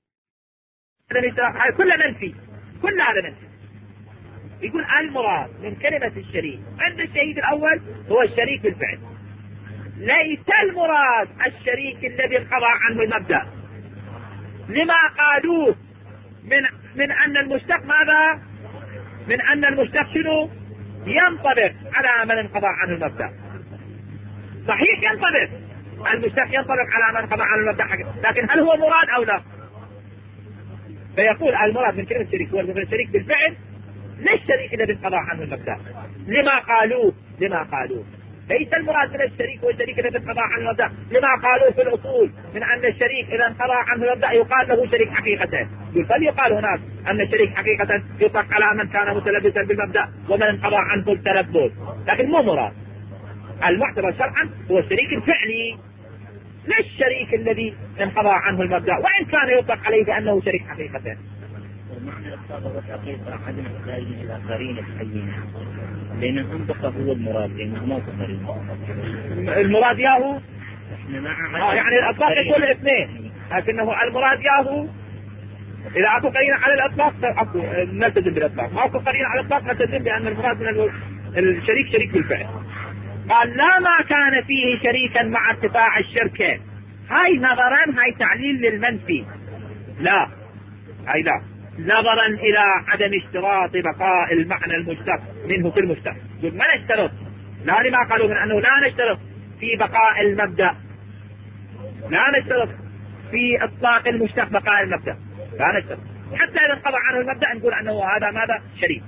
S1: هذا كله منفي، كل هذا منفي. يقول المراد من كلمة الشريك عند الشهيد الأول هو الشريك بالفعل، ليس المراد الشريك الذي قضى عنه المبدأ، لما قالوه من من أن المشتق ماذا؟ من أن المشتق شنو؟ ينطبق على من انقضى عنه المبدأ. صحيح ينطبق، المشتق ينطبق على من انقضى عنه المبدأ حقيقة. لكن هل هو مراد أو لا؟ فيقول المراد من كلمة الشريك هو الشريك بالفعل، ليس الشريك الذي انقضى عنه المبدأ، لما قالوه لما قالوه ليس المراد من الشريك هو الشريك الذي انقضى عنه المبدأ، لما قالوه في الأصول من أن الشريك إذا انقضى عنه المبدأ يقال له شريك حقيقة. فليقال هناك أن الشريك حقيقة يطلق على من كان متلبسا بالمبدأ ومن انقضى عنه التلبس، لكن مو مراد. المعتبر شرعا هو الشريك الفعلي، لا الشريك الذي انقضى عنه المبدأ، وإن كان يطلق عليه بأنه شريك حقيقة.
S2: ومعنى الصادق والحقيقة عدم احتاج إلى قرينة حينة، لأن المنطقة هو المراد، لأنه ما في قرينة.
S1: المراد ياهو
S2: احنا مع
S1: آه يعني الأطلاق يقول الاثنين، لكنه المراد ياهو إذا أكو قرينة على الأطلاق أكو نلتزم بالأطلاق، ما أكو قرينة على الأطلاق نلتزم بأن المراد من الشريك شريك بالفعل. قال لا ما كان فيه شريكا مع ارتفاع الشركة، هاي نظرا هاي تعليل للمنفي، لا هاي لا نظرا الى عدم اشتراط بقاء المعنى المشتق منه في المشتق. يقول ما نشترط، لا لما قالوا من انه لا نشترط في بقاء المبدأ، لا نشترط في اطلاق المشتق بقاء المبدأ، لا نشترط حتى اذا انقضى عنه المبدأ نقول انه هذا ماذا شريك.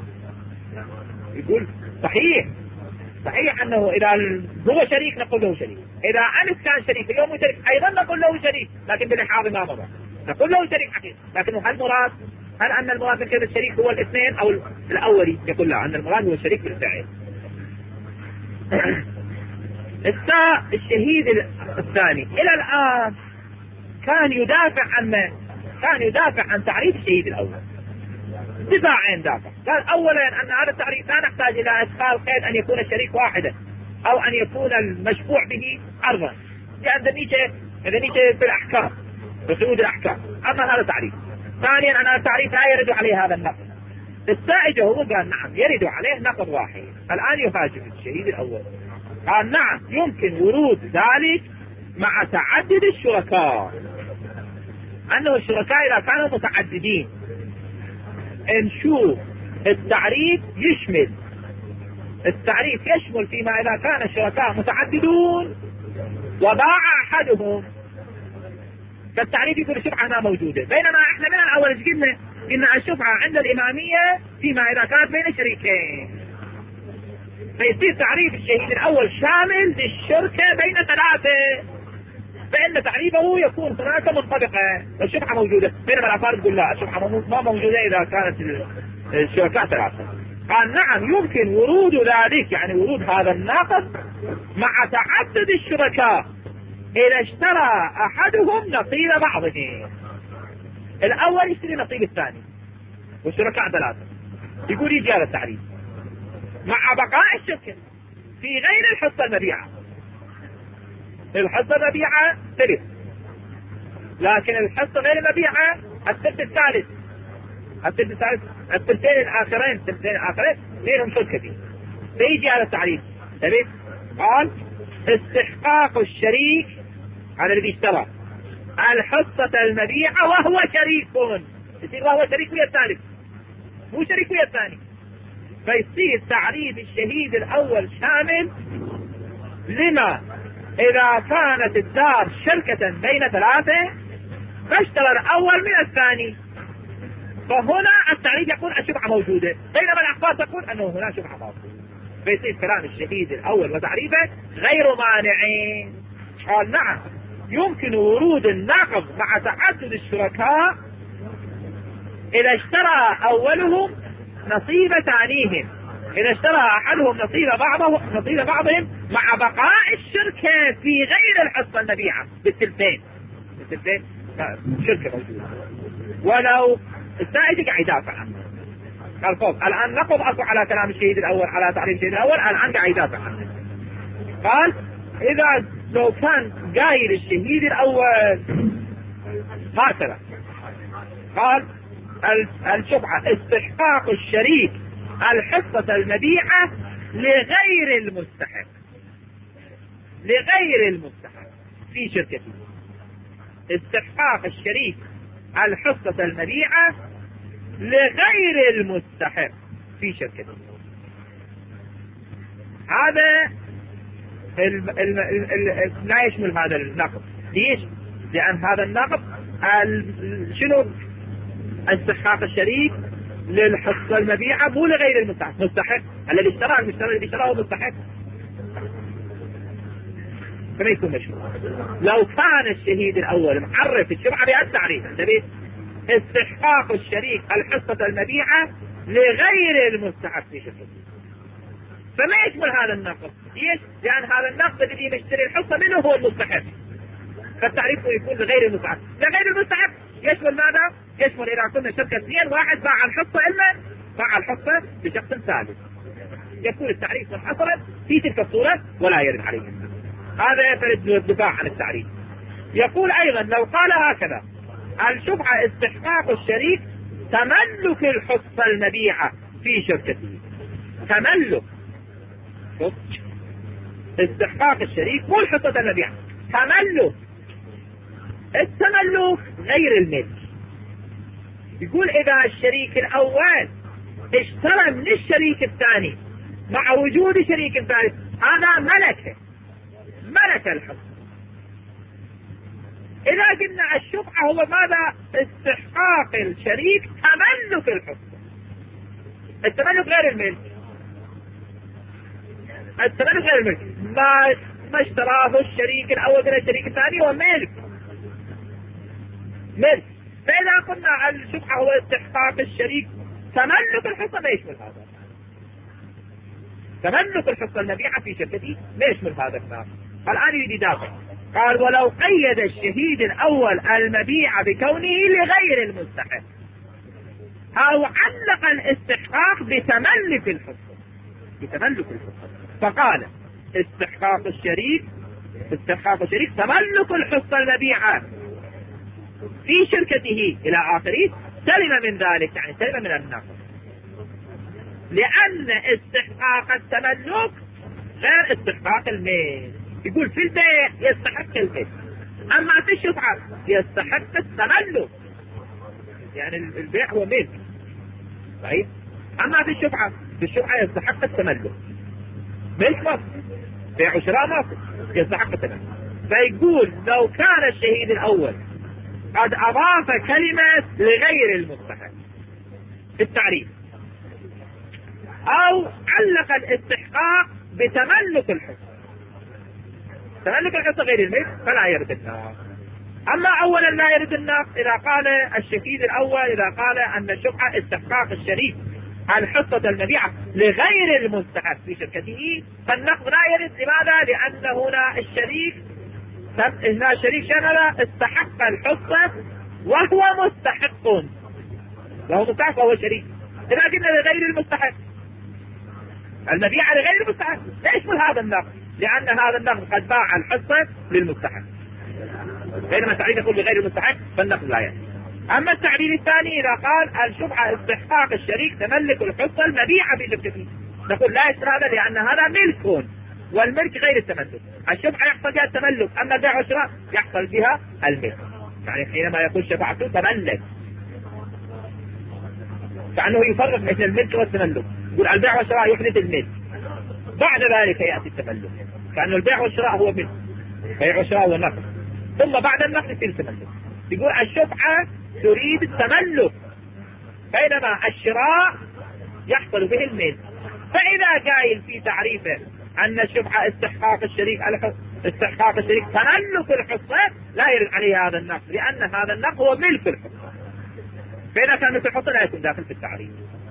S1: يقول صحيح صحيح انه اذا هو شريك نقول له شريك، اذا امس كان شريك اليوم شريك ايضا نقول له شريك، لكن بالحاضر ما مضى نقول له شريك حقيقي. لكن هل المراد هل ان المراد من كلمة الشريك هو الاثنين او الاولي؟ يقول لا، ان المراد هو الشريك بالفعل. الشهيد الثاني الى الان كان يدافع عن من؟ كان يدافع عن تعريف الشهيد الاول دفاعين دافع. قال اولا ان هذا التعريف لا نحتاج الى ادخال قيد ان يكون الشريك واحدا او ان يكون المشفوع به ارضا، لان نيجي اذا نيجي في الاحكام بحدود الاحكام، اما هذا تعريف. ثانيا ان التعريف لا يرد عليه هذا النقد. السائجة هو قال نعم يرد عليه نقد واحد. الان يهاجم الشهيد الاول، قال نعم يمكن ورود ذلك مع تعدد الشركاء، انه الشركاء اذا كانوا متعددين نشوف التعريف يشمل التعريف يشمل فيما اذا كان الشركاء متعددون وباع احدهم، فالتعريف يقول الشفعة ما موجودة. بينما احنا من الاول قلنا ان الشفعة عند الامامية فيما اذا كانت بين شريكين، فيصير تعريف الشهيد الاول شامل للشركة بين ثلاثة، فان تعريفه يكون هناك منطبقة والشفعة موجودة. بينما الافارقة تقول لا، الشفعة ما موجودة اذا كانت الشركاء ثلاثة. قال نعم يمكن ورود ذلك، يعني ورود هذا الناقض مع تعدد الشركاء إذا اشترى أحدهم نصيب بعضهم. الأول يشتري نصيب الثاني والشركاء ثلاثة، يقول يجي هذا التعريف مع بقاء الشركة في غير الحصة المبيعة. الحصة المبيعة ثلث، لكن الحصة غير المبيعة الثلث الثالث، الثلث الثالث الثلثين الآخرين الثلثين الآخرين بينهم شركة فيه. فيجي هذا التعريف ثلث. قال استحقاق الشريك على الذي اشترى الحصة المبيعة وهو شريك، يصير وهو شريك ويا الثالث مو شريك ويا الثاني، فيصير تعريف الشهيد الأول شامل لما إذا كانت الدار شركة بين ثلاثة فاشترى الأول من الثاني، فهنا التعريف يقول الشفعة موجودة، بينما الأخبار تقول أنه هنا شفعة موجودة. فيصير كلام الشهيد الأول وتعريفه غير مانعين. قال نعم يمكن ورود النقض مع تعدد الشركاء إذا اشترى أولهم نصيب ثانيهم، إذا اشترى أحدهم نصيب بعضهم نصيب بعضهم مع بقاء الشركة في غير الحصة المبيعة بالثلثين. بالثلثين شركة موجودة، ولو السائد قاعد يدافع عنه. قال فوق الآن نقض أصل على كلام الشهيد الأول، على تعريف الشهيد الأول، الآن قاعد يدافع عنه. قال إذا لو كان قايل الشهيد الأول هكذا، قال الشفعة استحقاق الشريك الحصة المبيعة لغير المستحق، لغير المستحق في شركته. استحقاق الشريك الحصة المبيعة لغير المستحق في شركته. هذا ال ال ال ال لا يشمل هذا النقض. ليش؟ لأن هذا النقض شنو؟ استحقاق الشريك للحصة المبيعة مو لغير المستحق. مستحق الذي اشترى، المشتري الذي اشتراه مستحق، فما يكون مشروع. لو كان الشهيد الأول معرف الشفعة بهالتعريف تبي استحقاق الشريك الحصة المبيعة لغير المستحق في شركته، فما يشمل هذا النقض. ليش؟ لأن هذا النقض الذي يشتري الحصة منه هو المستحق، فالتعريف يكون لغير المستحق. لغير المستحق يشمل ماذا؟ يشمل إذا كنا شركة اثنين، واحد باع الحصة إلا باع الحصة لشخص ثالث، يكون التعريف منحصرا في تلك الصورة ولا يرد عليه. هذا يفرد الدفاع عن التعريف. يقول أيضا لو قال هكذا الشفعة استحقاق الشريك تملك الحصة المبيعة في شركته. تملك استحقاق الشريك مو الحصة المبيعة، تملك. التملك غير الملك. يقول إذا الشريك الأول اشترى من الشريك الثاني مع وجود شريك ثالث، هذا ملكه، ملك الحصة. إذا قلنا الشفعة هو ماذا؟ استحقاق الشريك تملك الحصة. التملك غير الملك. التملك غير الملك، ما ما اشتراه الشريك الأول من الشريك الثاني هو ملك، ملك. فإذا قلنا الشفعة هو استحقاق الشريك تملك الحصة ما يشمل هذا. تملك الحصة المبيعة في شركتي ما يشمل هذا الكلام. الآن يريد يدافع. قال ولو قيد الشهيد الأول المبيع بكونه لغير المستحق أو علق الاستحقاق بتملك الحصة، بتملك الحصة، فقال استحقاق الشريك استحقاق الشريك تملك الحصة المبيعة في شركته إلى آخره، سلم من ذلك، يعني سلم من النقص، لأن استحقاق التملك غير استحقاق الميل. يقول في البيع يستحق البيع، أما في الشفعة يستحق التملك، يعني البيع هو ملك صحيح، أما في الشفعة في الشفعة يستحق التملك، ملك مصر، بيع وشراء مصر يستحق التملك. فيقول لو كان الشهيد الأول قد أضاف كلمة لغير المستحق في التعريف أو علق الاستحقاق بتملك الحصة، تملك الحصة غير الملك، فلا يرد الناق. أما أولا لا يرد الناق إذا قال الشهيد الأول إذا قال أن الشفعة استحقاق الشريك الحصة المبيعة لغير المستحق في شركته، فالنقض لا يرد. لماذا؟ لأن هنا الشريك هنا الشريك شغل استحق الحصة وهو مستحق، وهو مستحق وهو شريك. إذا قلنا لغير المستحق المبيعة لغير المستحق لا يشمل هذا النقض، لأن هذا النقض قد باع الحصة للمستحق، بينما التعريف يقول لغير المستحق فالنقض لا يشمل. أما التعبير الثاني إذا قال الشفعة استحقاق الشريك تملك الحصة المبيعة في شركته، نقول لا يشمل هذا، لأن هذا ملك، والملك غير التملك. الشفعة يحصل بها التملك، أما البيع والشراء يحصل بها الملك. يعني حينما يقول شفاعته تملك فأنه يفرق بين الملك والتملك، يقول البيع والشراء يحدث الملك، بعد ذلك يأتي التملك، كأنه البيع والشراء هو ملك، بيع والشراء هو نقد، ثم بعد النقد يصير التملك. يقول الشفعة تريد التملك، بينما الشراء يحصل به الملك، فإذا قايل في تعريفه أن الشفعة استحقاق الشريك استحقاق الشريك تملك الحصة، لا يرد عليه هذا النقص، لأن هذا النقص هو ملك الحصة. فإذا كان ملك الحصة لا يكون داخل في التعريف.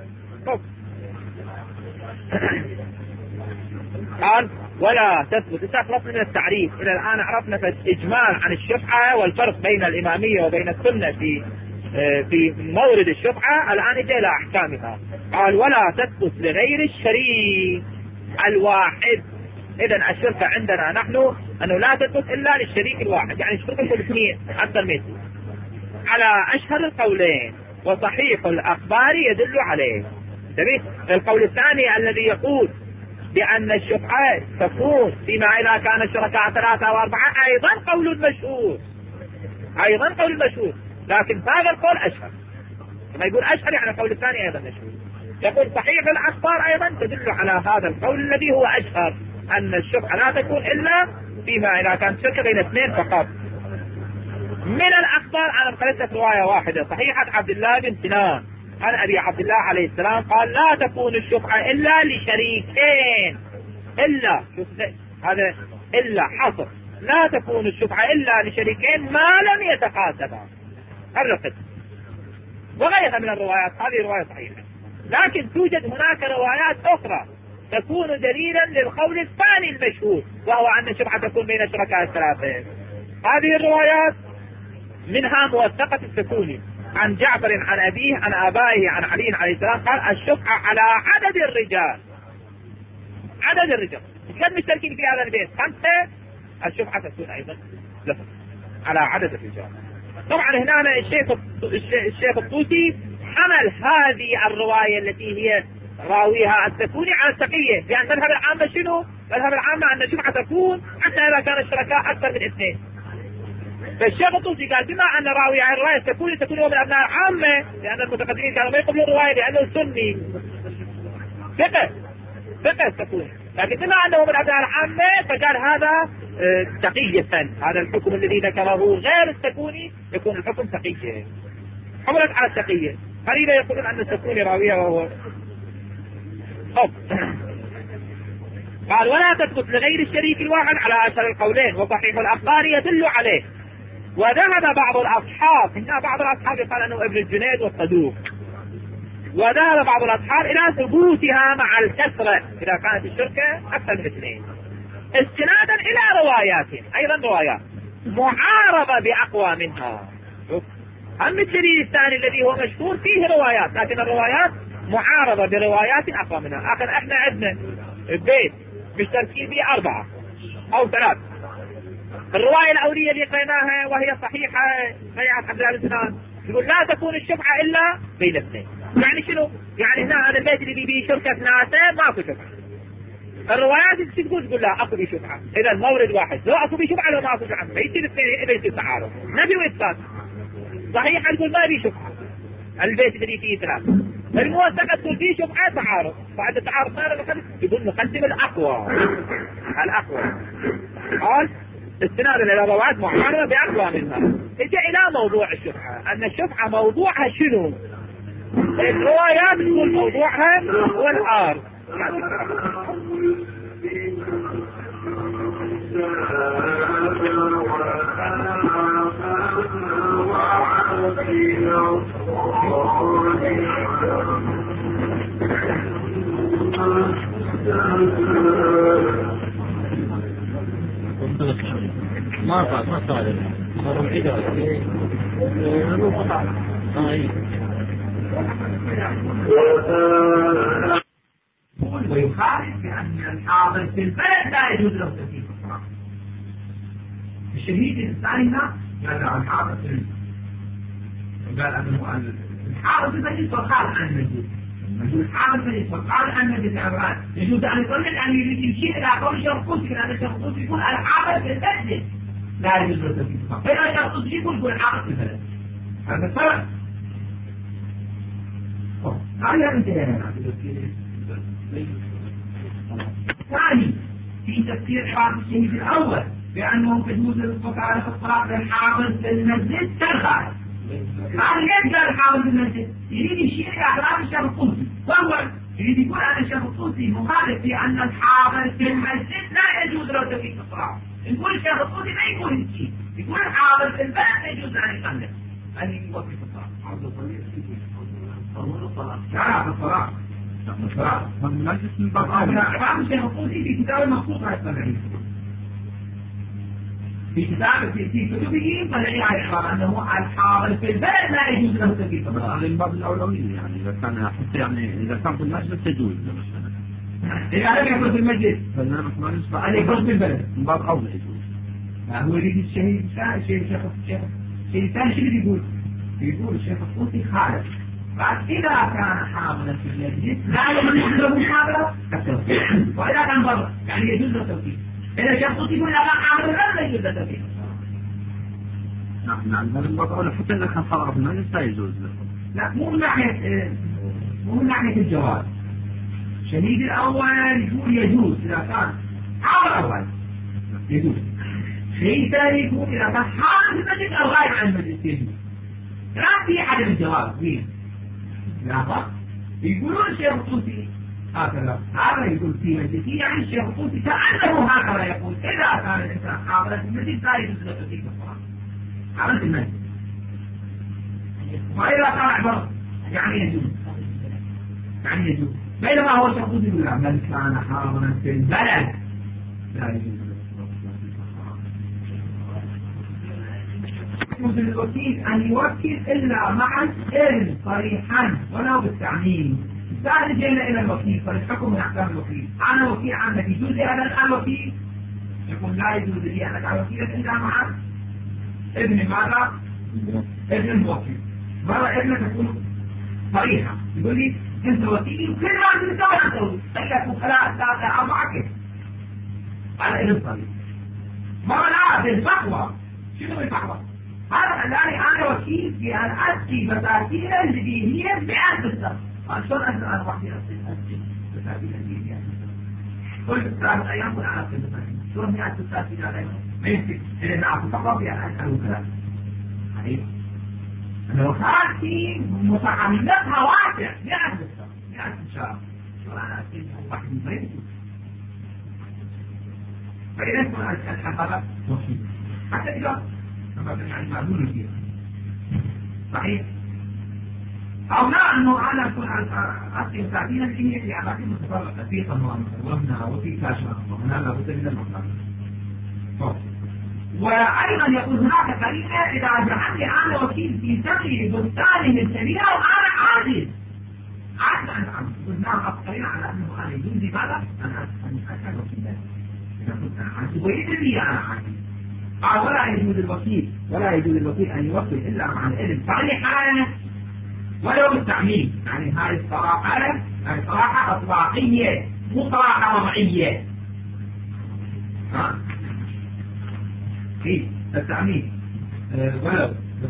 S1: قال ولا تثبت. خلصنا من التعريف، إلى الآن عرفنا إجمال عن الشفعة والفرق بين الإمامية وبين السنة في في مورد الشفعة. الآن جاء إلى أحكامها. قال ولا تثبت لغير الشريك الواحد. إذن الشركة عندنا نحن أنه لا تثبت إلا للشريك الواحد، يعني الشركة الاثنين أكثر منه، على أشهر القولين، وصحيح الأخبار يدل عليه. القول الثاني الذي يقول بأن الشفعة تكون فيما إذا كان الشركاء ثلاثة أو أربعة أيضا قول مشهور، أيضا قول مشهور، لكن هذا القول أشهر. لما يقول أشهر يعني القول الثاني أيضا مشهور. يقول صحيح الأخبار أيضا تدل على هذا القول الذي هو أشهر، أن الشفعة لا تكون إلا فيما إذا كانت شركة بين اثنين فقط. من الأخبار أنا قلت رواية واحدة صحيحة عبد الله بن سنان عن أبي عبد الله عليه السلام قال لا تكون الشفعة إلا لشريكين، إلا هذا إلا حصر، لا تكون الشفعة إلا لشريكين ما لم يتقاسما. هذا القسم وغيرها من الروايات، هذه رواية صحيحة، لكن توجد هناك روايات أخرى تكون دليلا للقول الثاني المشهور، وهو أن الشفعة تكون بين الشركاء الثلاثة. هذه الروايات منها موثقة السكوني عن جعفر عن أبيه عن آبائه عن علي عليه السلام قال الشفعة على عدد الرجال، عدد الرجال كم مشتركين في هذا البيت؟ خمسة، الشفعة تكون أيضا لهم على عدد الرجال. طبعا هنا الشيخ الشيخ الطوسي حمل هذه الرواية التي هي راويها السكوني على التقية، لأن مذهب العامة شنو؟ مذهب العامة أن الشفعة تكون حتى إذا كان الشركاء أكثر من اثنين. فالشيخ الطوسي قال بما أن راوي عن الرواية السكوني تكون هو من أبناء العامة، لأن المتقدمين كانوا ما يقبلون الرواية لأنه سني فقه فقه السكوني، لكن بما أنه من أبناء العامة فقال هذا تقية، هذا الحكم الذي ذكره غير السكوني يكون الحكم تقية، حملت على التقية. قريبا يقولون أن السكوني راويها وهو طب. قال ولا تثبت لغير الشريك الواحد على أشهر القولين، وصحيح الأخبار يدل عليه. وذهب بعض الأصحاب، هنا بعض الأصحاب يقال أنه ابن الجنيد والصدوق، وذهب بعض الأصحاب إلى ثبوتها مع الكثرة إذا كانت الشركة أكثر من اثنين، استنادا إلى روايات أيضا روايات معارضة بأقوى منها. أما الدليل الثاني الذي هو مشهور فيه روايات، لكن الروايات معارضة بروايات أقوى منها. أخذ احنا عندنا البيت مشتركين به أربعة أو ثلاث، الرواية الأولية اللي قريناها وهي صحيحة بيعة عبد الله بن سنان يقول لا تكون الشفعة إلا بين اثنين. يعني شنو؟ يعني هنا هذا البيت اللي بيه شركة ثلاثة ماكو شفعة. الروايات اللي تقول تقول لا اكو بيه شفعة، إذا المورد واحد لو اكو بيه شفعة لو ما اكو شفعة، فيصير اثنين إذا يصير تعارض نبي وإثبات. صحيح تقول ما بيه شفعة البيت اللي فيه ثلاثة، الموثقة تقول فيه شفعة تعارض، بعد التعارض صار يقول نقدم الأقوى الأقوى. قال استنادا الى روايات معارضة بأقوى منها. اجى الى موضوع الشفعة، ان الشفعة موضوعها شنو؟ الروايات تقول موضوعها هو العار.
S2: ما صار ما صار صار العداد
S3: ويخالف بأن الحاضر في البلد لا يجوز له تكليف الصلاة. الشهيد الثاني قال الحاضر في البلد، قال أنه الحاضر في المجلس وقال عن المجلس، الحاضر في المجلس وقال عن المجلس يجوز أن يقول أن يريد يمشي إلى قول الشرقوسي، لأن الشرقوسي يقول الحاضر في المجلس لا يجوز له تكليف الصلاة، فإذا الشرقوسي يقول يقول الحاضر في البلد. هذا الفرق. هذا انتهينا. ثاني في تفسير عبارة الشهيد الأول بأنه تجوز للفقهاء في الصلاة للحافظ في المسجد كالخارج. قال ليش قال الحافظ في المسجد؟ يريد يشير إلى أحلام الشرقوسي، وهو يريد يقول أن الشيخ الطوسي مخالف في أن الحاضر في المسجد لا يجوز له تفكيك الصلاة. يقول الشيخ الطوسي ما يقول هيك، يقول الحاضر في البلد لا يجوز أن يصلي أن يوقف الصلاة. لا الصلاة الصلاة من مجلس من بعض الشيخ الطوسي في كتاب المخصوص على السبعين، في كتاب في في كتبه طلع على الحاضر أنه الحاضر في البلد لا يجوز له تفكيك الصلاة.
S4: من باب الأولوية يعني إذا كان حتى يعني إذا كان في المجلس تجوز مثلا.
S3: إذا لم يكن في المسجد
S4: أن
S3: يكون في البلد
S4: من باب أولى يجوز.
S3: هو يريد الشيء الشيء الشيخ الشيخ الشيء الثاني شو يقول؟ يقول الشيخ الطوسي خالف. بعد إذا كان حاضرا في المسجد لا يجوز له محاضرة التوكيد، وإذا كان برا يعني يجوز له التوكيد. إذا الشيخ الطوسي يقول إذا كان حاضرا لا يجوز له التوكيد.
S4: نعم نعم هذا من باب أولى حتى إذا كان حاضر في المجلس لا يجوز له.
S3: لا مو من ناحية مو من ناحية الجواز. شهيد الأول يقول يجوز إذا كان حاضر أول يجوز. شيء ثاني يقول إذا كان حاضر في المسجد أو غايب عن المسجد يجوز. لا في عدم الجواز فيه. لا يقولون الشيخ الطوسي هكذا، هذا يقول في مسجد يعني الشيخ الطوسي كأنه هكذا يقول إذا كان الإنسان حاضر في المسجد لا يجوز له تفكيك الصلاة. حاضر في المسجد. وإذا كان عبر يعني يجوز. يعني يجوز. بينما هو الشيخ الطوسي يقول لا من كان حاضرا في البلد لا يجوز. يجوز للوكيل أن يوكل إلا مع الإذن صريحا ولو بالتعميم. بعد جينا إلى الوكيل فالحكم من أحكام الوكيل. أنا وكيل عندك يجوز لي أنا الوكيل؟ يقول لا يجوز لي أنا الوكيل إلا مع ابن ماذا؟ ابن الوكيل. مرة ابنك تكون صريحة يقول لي أنت وكيل كل ما أنت تسوي أنت تسوي لك ثلاث ثلاثة أربعة كيف؟ على ابن صريح. مرة لا بالفحوى. شنو الفحوى؟ هذا خلاني أنا وكيل في أن أسقي مساكين الدينية بأن تستر. شلون أنت أنا وحدي أسقي مساكين الدينية؟ كل ثلاثة أيام وأنا أسقي مساكين. شلون هي أسقي على ما يمكن إذا نعرف فقط بأن أسأل كلام. صحيح. لو كان في متعلقها واسع بأن تستر بأن تشاء. شلون أنا أسقي وحدي ما يمكن. فإذا يكون الحقيقة وكيل. حتى إذا يعني معدول فيها صحيح أو لا أنه أنا أكون أسقي مساكين الدينية في أماكن متفرقة في طنوان وهنا وفي كاشان وهنا لابد من المطلق. وأيضا يكون هناك قرينة إذا جعلني أنا وكيل في سقي بستانه الكبيرة وأنا عاجز عاجز عن العمل. قلنا أفكرين على أنه أنا يجوز لي ماذا؟ أنا أسأل وكيل إذا كنت أنا عاجز ويجب لي أنا عاجز. قال ولا يجوز الوكيل ولا يجوز الوكيل أن يوكل إلا مع الإذن صريحا ولو بالتعميم. يعني هذه الصراحة هذه صراحة إطلاقية مو صراحة وضعية. ها؟ إيه التعميم ولو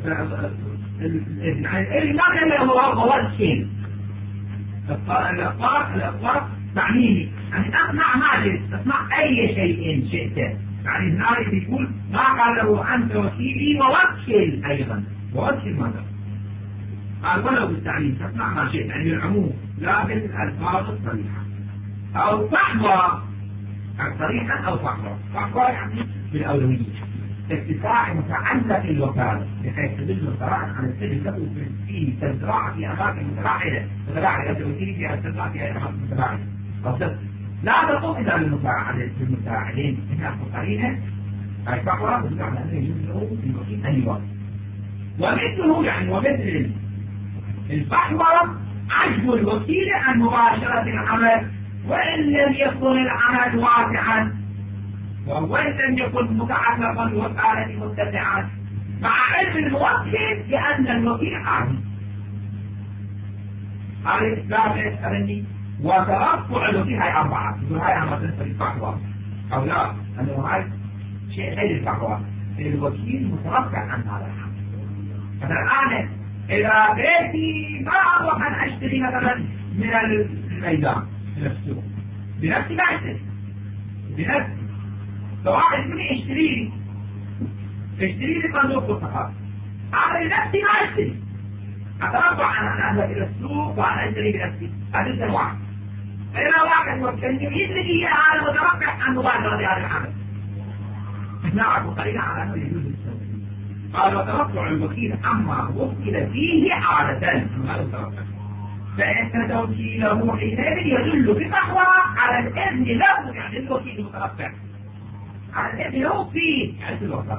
S3: الإذن الإذن ما كان هو هو الشيء الإطلاق الإطلاق تعميمي يعني أصنع ما تصنع أي شيء شئت. يعني هنا يقول ما قال له أنت وكيلي ووكل أيضا ووكل ماذا؟ قال ولو بالتعليم تصنع ما شئت يعني العموم لا بالألفاظ الصريحة أو فحوى صريحا أو فحوى. فحوى يعني بالأولوية ارتفاع متعلق الوكالة بحيث تدل الصراحة عن السجن له في تزرع في أماكن متباعدة متباعدة الوكيل في تزرع في أماكن متباعدة. لا تقوم إلا بالمساعدين هنا قرينة أي فقرة بمعنى أنه يجوز في الوكيل أي وقت. ومثله يعني ومثل الفحوى عجز الوكيل عن مباشرة العمل وإن لم يكن العمل واسعا وإن لم يكن متعلقا بالوكالة متسعا مع علم الموكل بأن الوكيل عاجز. هذه الإسلام يسألني وترفع الوكيل هاي أربعة يقول هاي أنا تنسى الفحوى أو لا أنه هاي شيء غير الفحوى. الوكيل مترفع عن هذا الحمد. مثلا أنا إذا بيتي ما أروح أن أشتري مثلا من الميدان من السوق بنفسي ما أشتري بنفسي لو واحد يقول لي اشتري لي اشتري لي صندوق برتقال أنا بنفسي ما أشتري أترفع عن أن أذهب إلى السوق وأن أشتري بنفسي هذا الواحد فإذا واحد وكيل يدري هذا متوقع عن مبادرة هذا العمل. نعرف قليلا على أنه يجوز التوكيل. قال وتوقع الوكيل عما وكل فيه عادة. فإن توكيله حينئذ يدل بفحوى على الإذن له، يعني الوكيل المتوقع على الإذن له فيه يعني الوكالة،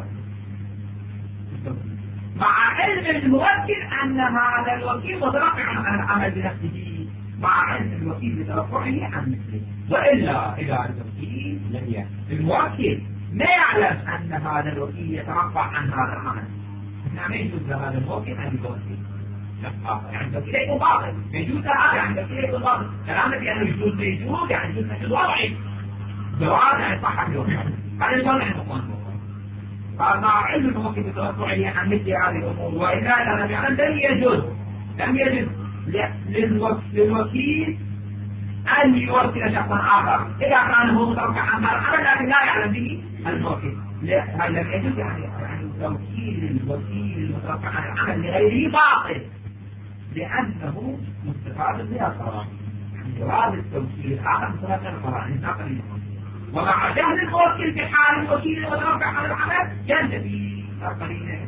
S3: مع علم الموكل أن هذا الوكيل متوقع عن العمل بنفسه، مع علم الوكيل بتوقعه عن مثله. وإلا إذا الوكيل لم يعلم الموكل ما يعلم أن هذا الوكيل يتوقع عن هذا العمل، ما يجوز لهذا الموكل أن يوكل. يعني الوكيل يكون باطل، يجوز هذا يعني الوكيل يكون باطل. كلامك يعني يجوز يجوز يعني يجوز نجوز وضعي جواز يعني صح الوكيل. هذا يقول نحن نقول فمع علم الموكل بتوقعه عن مثل هذه الأمور. وإلا لم يعلم لم يجوز لم يجوز للوكيل أن يوكل شخصا آخر إذا كان هو متوقع عن هذا العمل لكن لا يعلم به الموكل. هذا لم يجوز يعني يعني توكيل الوكيل المتوقع عن العمل لغيره باطل، لأنه مستفاد بها القرآن. جواز التوكيل آخر مستفاد بها القرآن. ومع جهل الموكل بحال الوكيل المتوقع عن العمل ينتفي القرينة.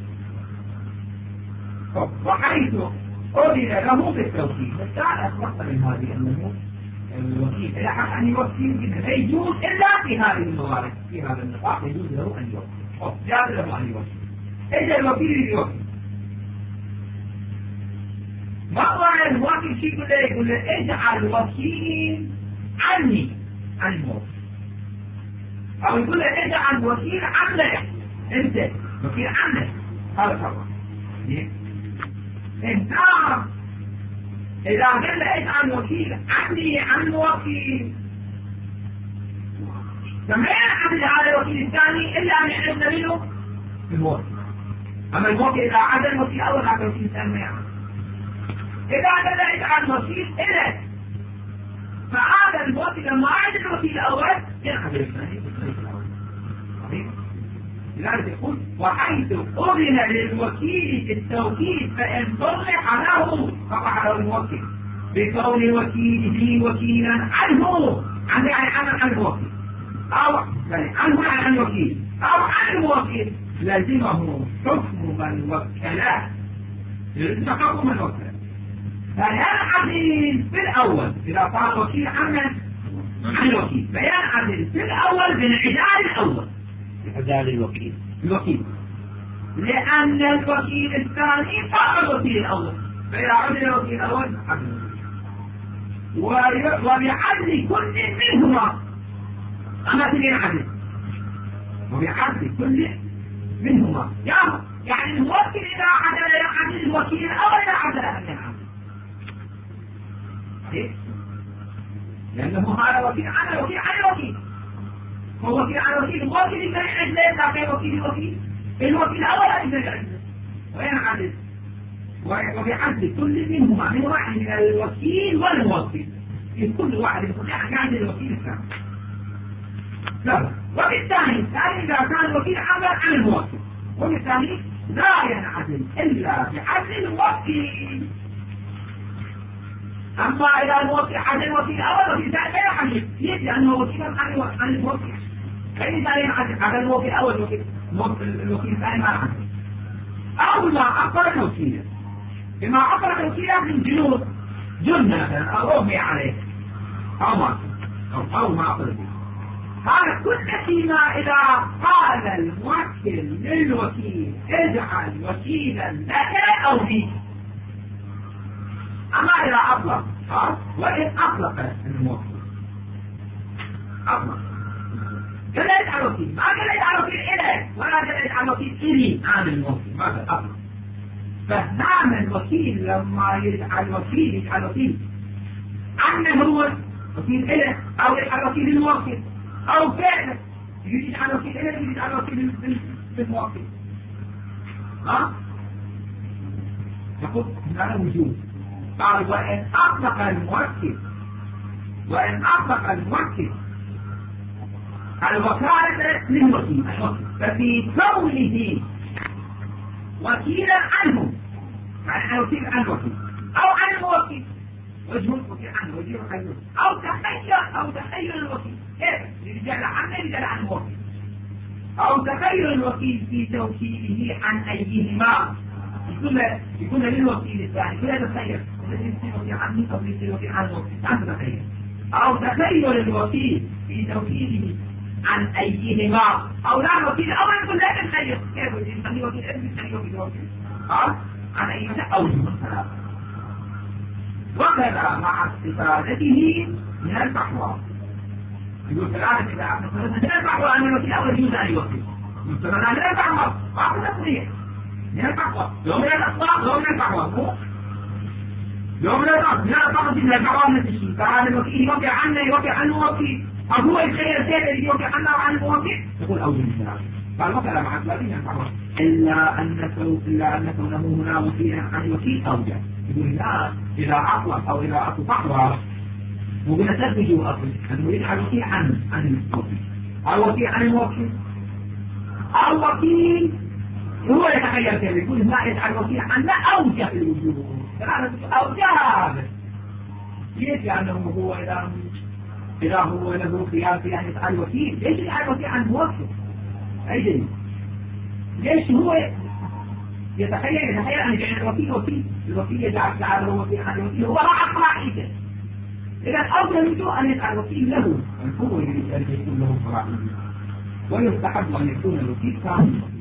S3: وحيث أذن له بالتوكيل بالتالي أخلصت من هذه أنه الوكيل إلى حق أن يوكيل لا يجوز إلا في هذه الموارد، في هذا النطاق يجوز له أن يوكيل، جاز له أن يوكيل. إذا الوكيل يوكيل ما معنى الوكيل شيء يقول له يقول له اجعل وكيل عني عن الموكل، أو يقول له اجعل وكيل عنك أنت وكيل عنك. هذا طبعا انت إذا قال له اجعل وكيل عني عن وكيل فما يعمل هذا الوكيل الثاني إلا أن يعرفنا منه الموكل. أما الموكل إذا عدل الوكيل أول هذا الوكيل الثاني ما يعمل. إذا قال له اجعل وكيل إلك فهذا الموكل لما عدل الوكيل الأول ينعدل الثاني الأول. لذلك يقول وحيث أذن للوكيل التوكيل فإن طلق له فقع له الموكل بكون وكيله وكيلا عنه عن يعني عن الوكيل أو يعني عنه عن الوكيل أو عن الموكل لزمه حكم من وكله، لزم حكم من وكله. فينعدل في الأول إذا صار وكيل عن عن الوكيل فينعدل في الأول بانعدال الأول
S2: عدال الوكيل
S3: الوكيل، لأن الوكيل الثاني فقط الوكيل الأول، فإذا عدل الوكيل الأول عدل وبعدل كل منهما أما تلين عدل وبعدل كل منهما يعني الموكل إذا عدل يعدل الوكيل الأول إذا عدل أن يعدل، لأنه هذا وكيل عن الوكيل عن الوكيل هو وكيل عن الوكيل. الوكيل يقدر يعدل لكن وكيل الوكيل الوكيل الأول يقدر يعدل وينعدل وبعدل كل منهما من واحد من الوكيل والموكل كل واحد يقول يعدل الوكيل الثاني. لا وبالتالي الثاني إذا كان الوكيل عمل عن الموكل وبالتالي لا ينعدل إلا بعدل الوكيل. أما إذا الموكل عدل الوكيل الأول وكيل الثاني لا يعدل لأنه وكيل عن الموكل فإذا ينعدل عدل الوكيل الأول الوكيل الثاني ما يعدل. أو ما أقر الوكيل بما أقر الوكيل من جنود جنة أو أغمي عليه أو ما أو, أو ما أقر الوكيل. هذا كل فيما إذا قال الموكل للوكيل اجعل وكيلا لك أو لي. أما إذا أطلق وإن أطلق الموكل أطلق قال اجعل وكيل ما قال اجعل وكيل إليك ولا قال اجعل وكيل إلي عن الموكل ماذا أطلق. فنعم الوكيل لما يجعل وكيل يجعل وكيل عنه هو وكيل إليك أو يجعل وكيل الموكل أو فعلا يجب على وكيل إليه يجب على وكيل بالموكل. ها؟ يقول هذا وجود. قال وإن أطلق الموكل وإن أطلق الموكل الوكالة للوكيل ففي كونه وكيلا عنه يعني وكيل عن الوكيل أو عن الموكل وجه وكيل عنه وجه وخير أو تخيل أو تخيل الوكيل كيف رجال عنه رجال عن الوكيل أو تخيل الوكيل في توكيله عن أيهما يكون يكون للوكيل الثاني كلا تخيل الذي يصير عني أو يصير عنه تعال تخيل أو تخيل الوكيل في توكيله عن أيهما أو لا الوكيل أو يكون لا تخيل كيف يخلي وكيل أبي يخلي وكيل وكيل أه عن أيهما أو مثلا وكذا مع استفادته من الفحوى يقول كذلك إذا عبد من الفحوى أن الوكيل أول يجوز أن يوكيل مثلا من الفحوى بعض تصريح من الفحوى لو من الأخطاء لو من الفحوى لو من الفحوى من الفحوى من الفحوى من التشكيل فهذا الوكيل يوكي عنه يوكي عنه وكيل أو هو يتخيل سيد اللي يوكي عنه وعن الموكيل يقول أوجه مثلا قال وكذا مع استفادته من الفحوى إلا أن إلا أن كونه هنا وكيلا عن الوكيل أوجه يقول لا إذا أطلق أو إذا أطلق فحوى وبنتفج أصل أنه يجعل الوكيل عن عن الوكيل الوكيل عن الوكيل الوكيل هو يتخيل كذا يقول ما يجعل الوكيل عن لا أوجه الوجوه أوجه هذا ليش؟ لأنه هو إذا إذا هو له خيار في أن يفعل الوكيل ليش يجعل الوكيل عن الموكل؟ أي دليل؟ ليش هو يتخيل يتخيل أن يجعل الوكيل وكيل الوكيل يجعل تعالى هو وكيل عن الوكيل هو راح قرائده إذا الأفضل منه أن يجعل الوكيل له هو يريد أن يكون له قرائده ويستحب أن يكون الوكيل كامل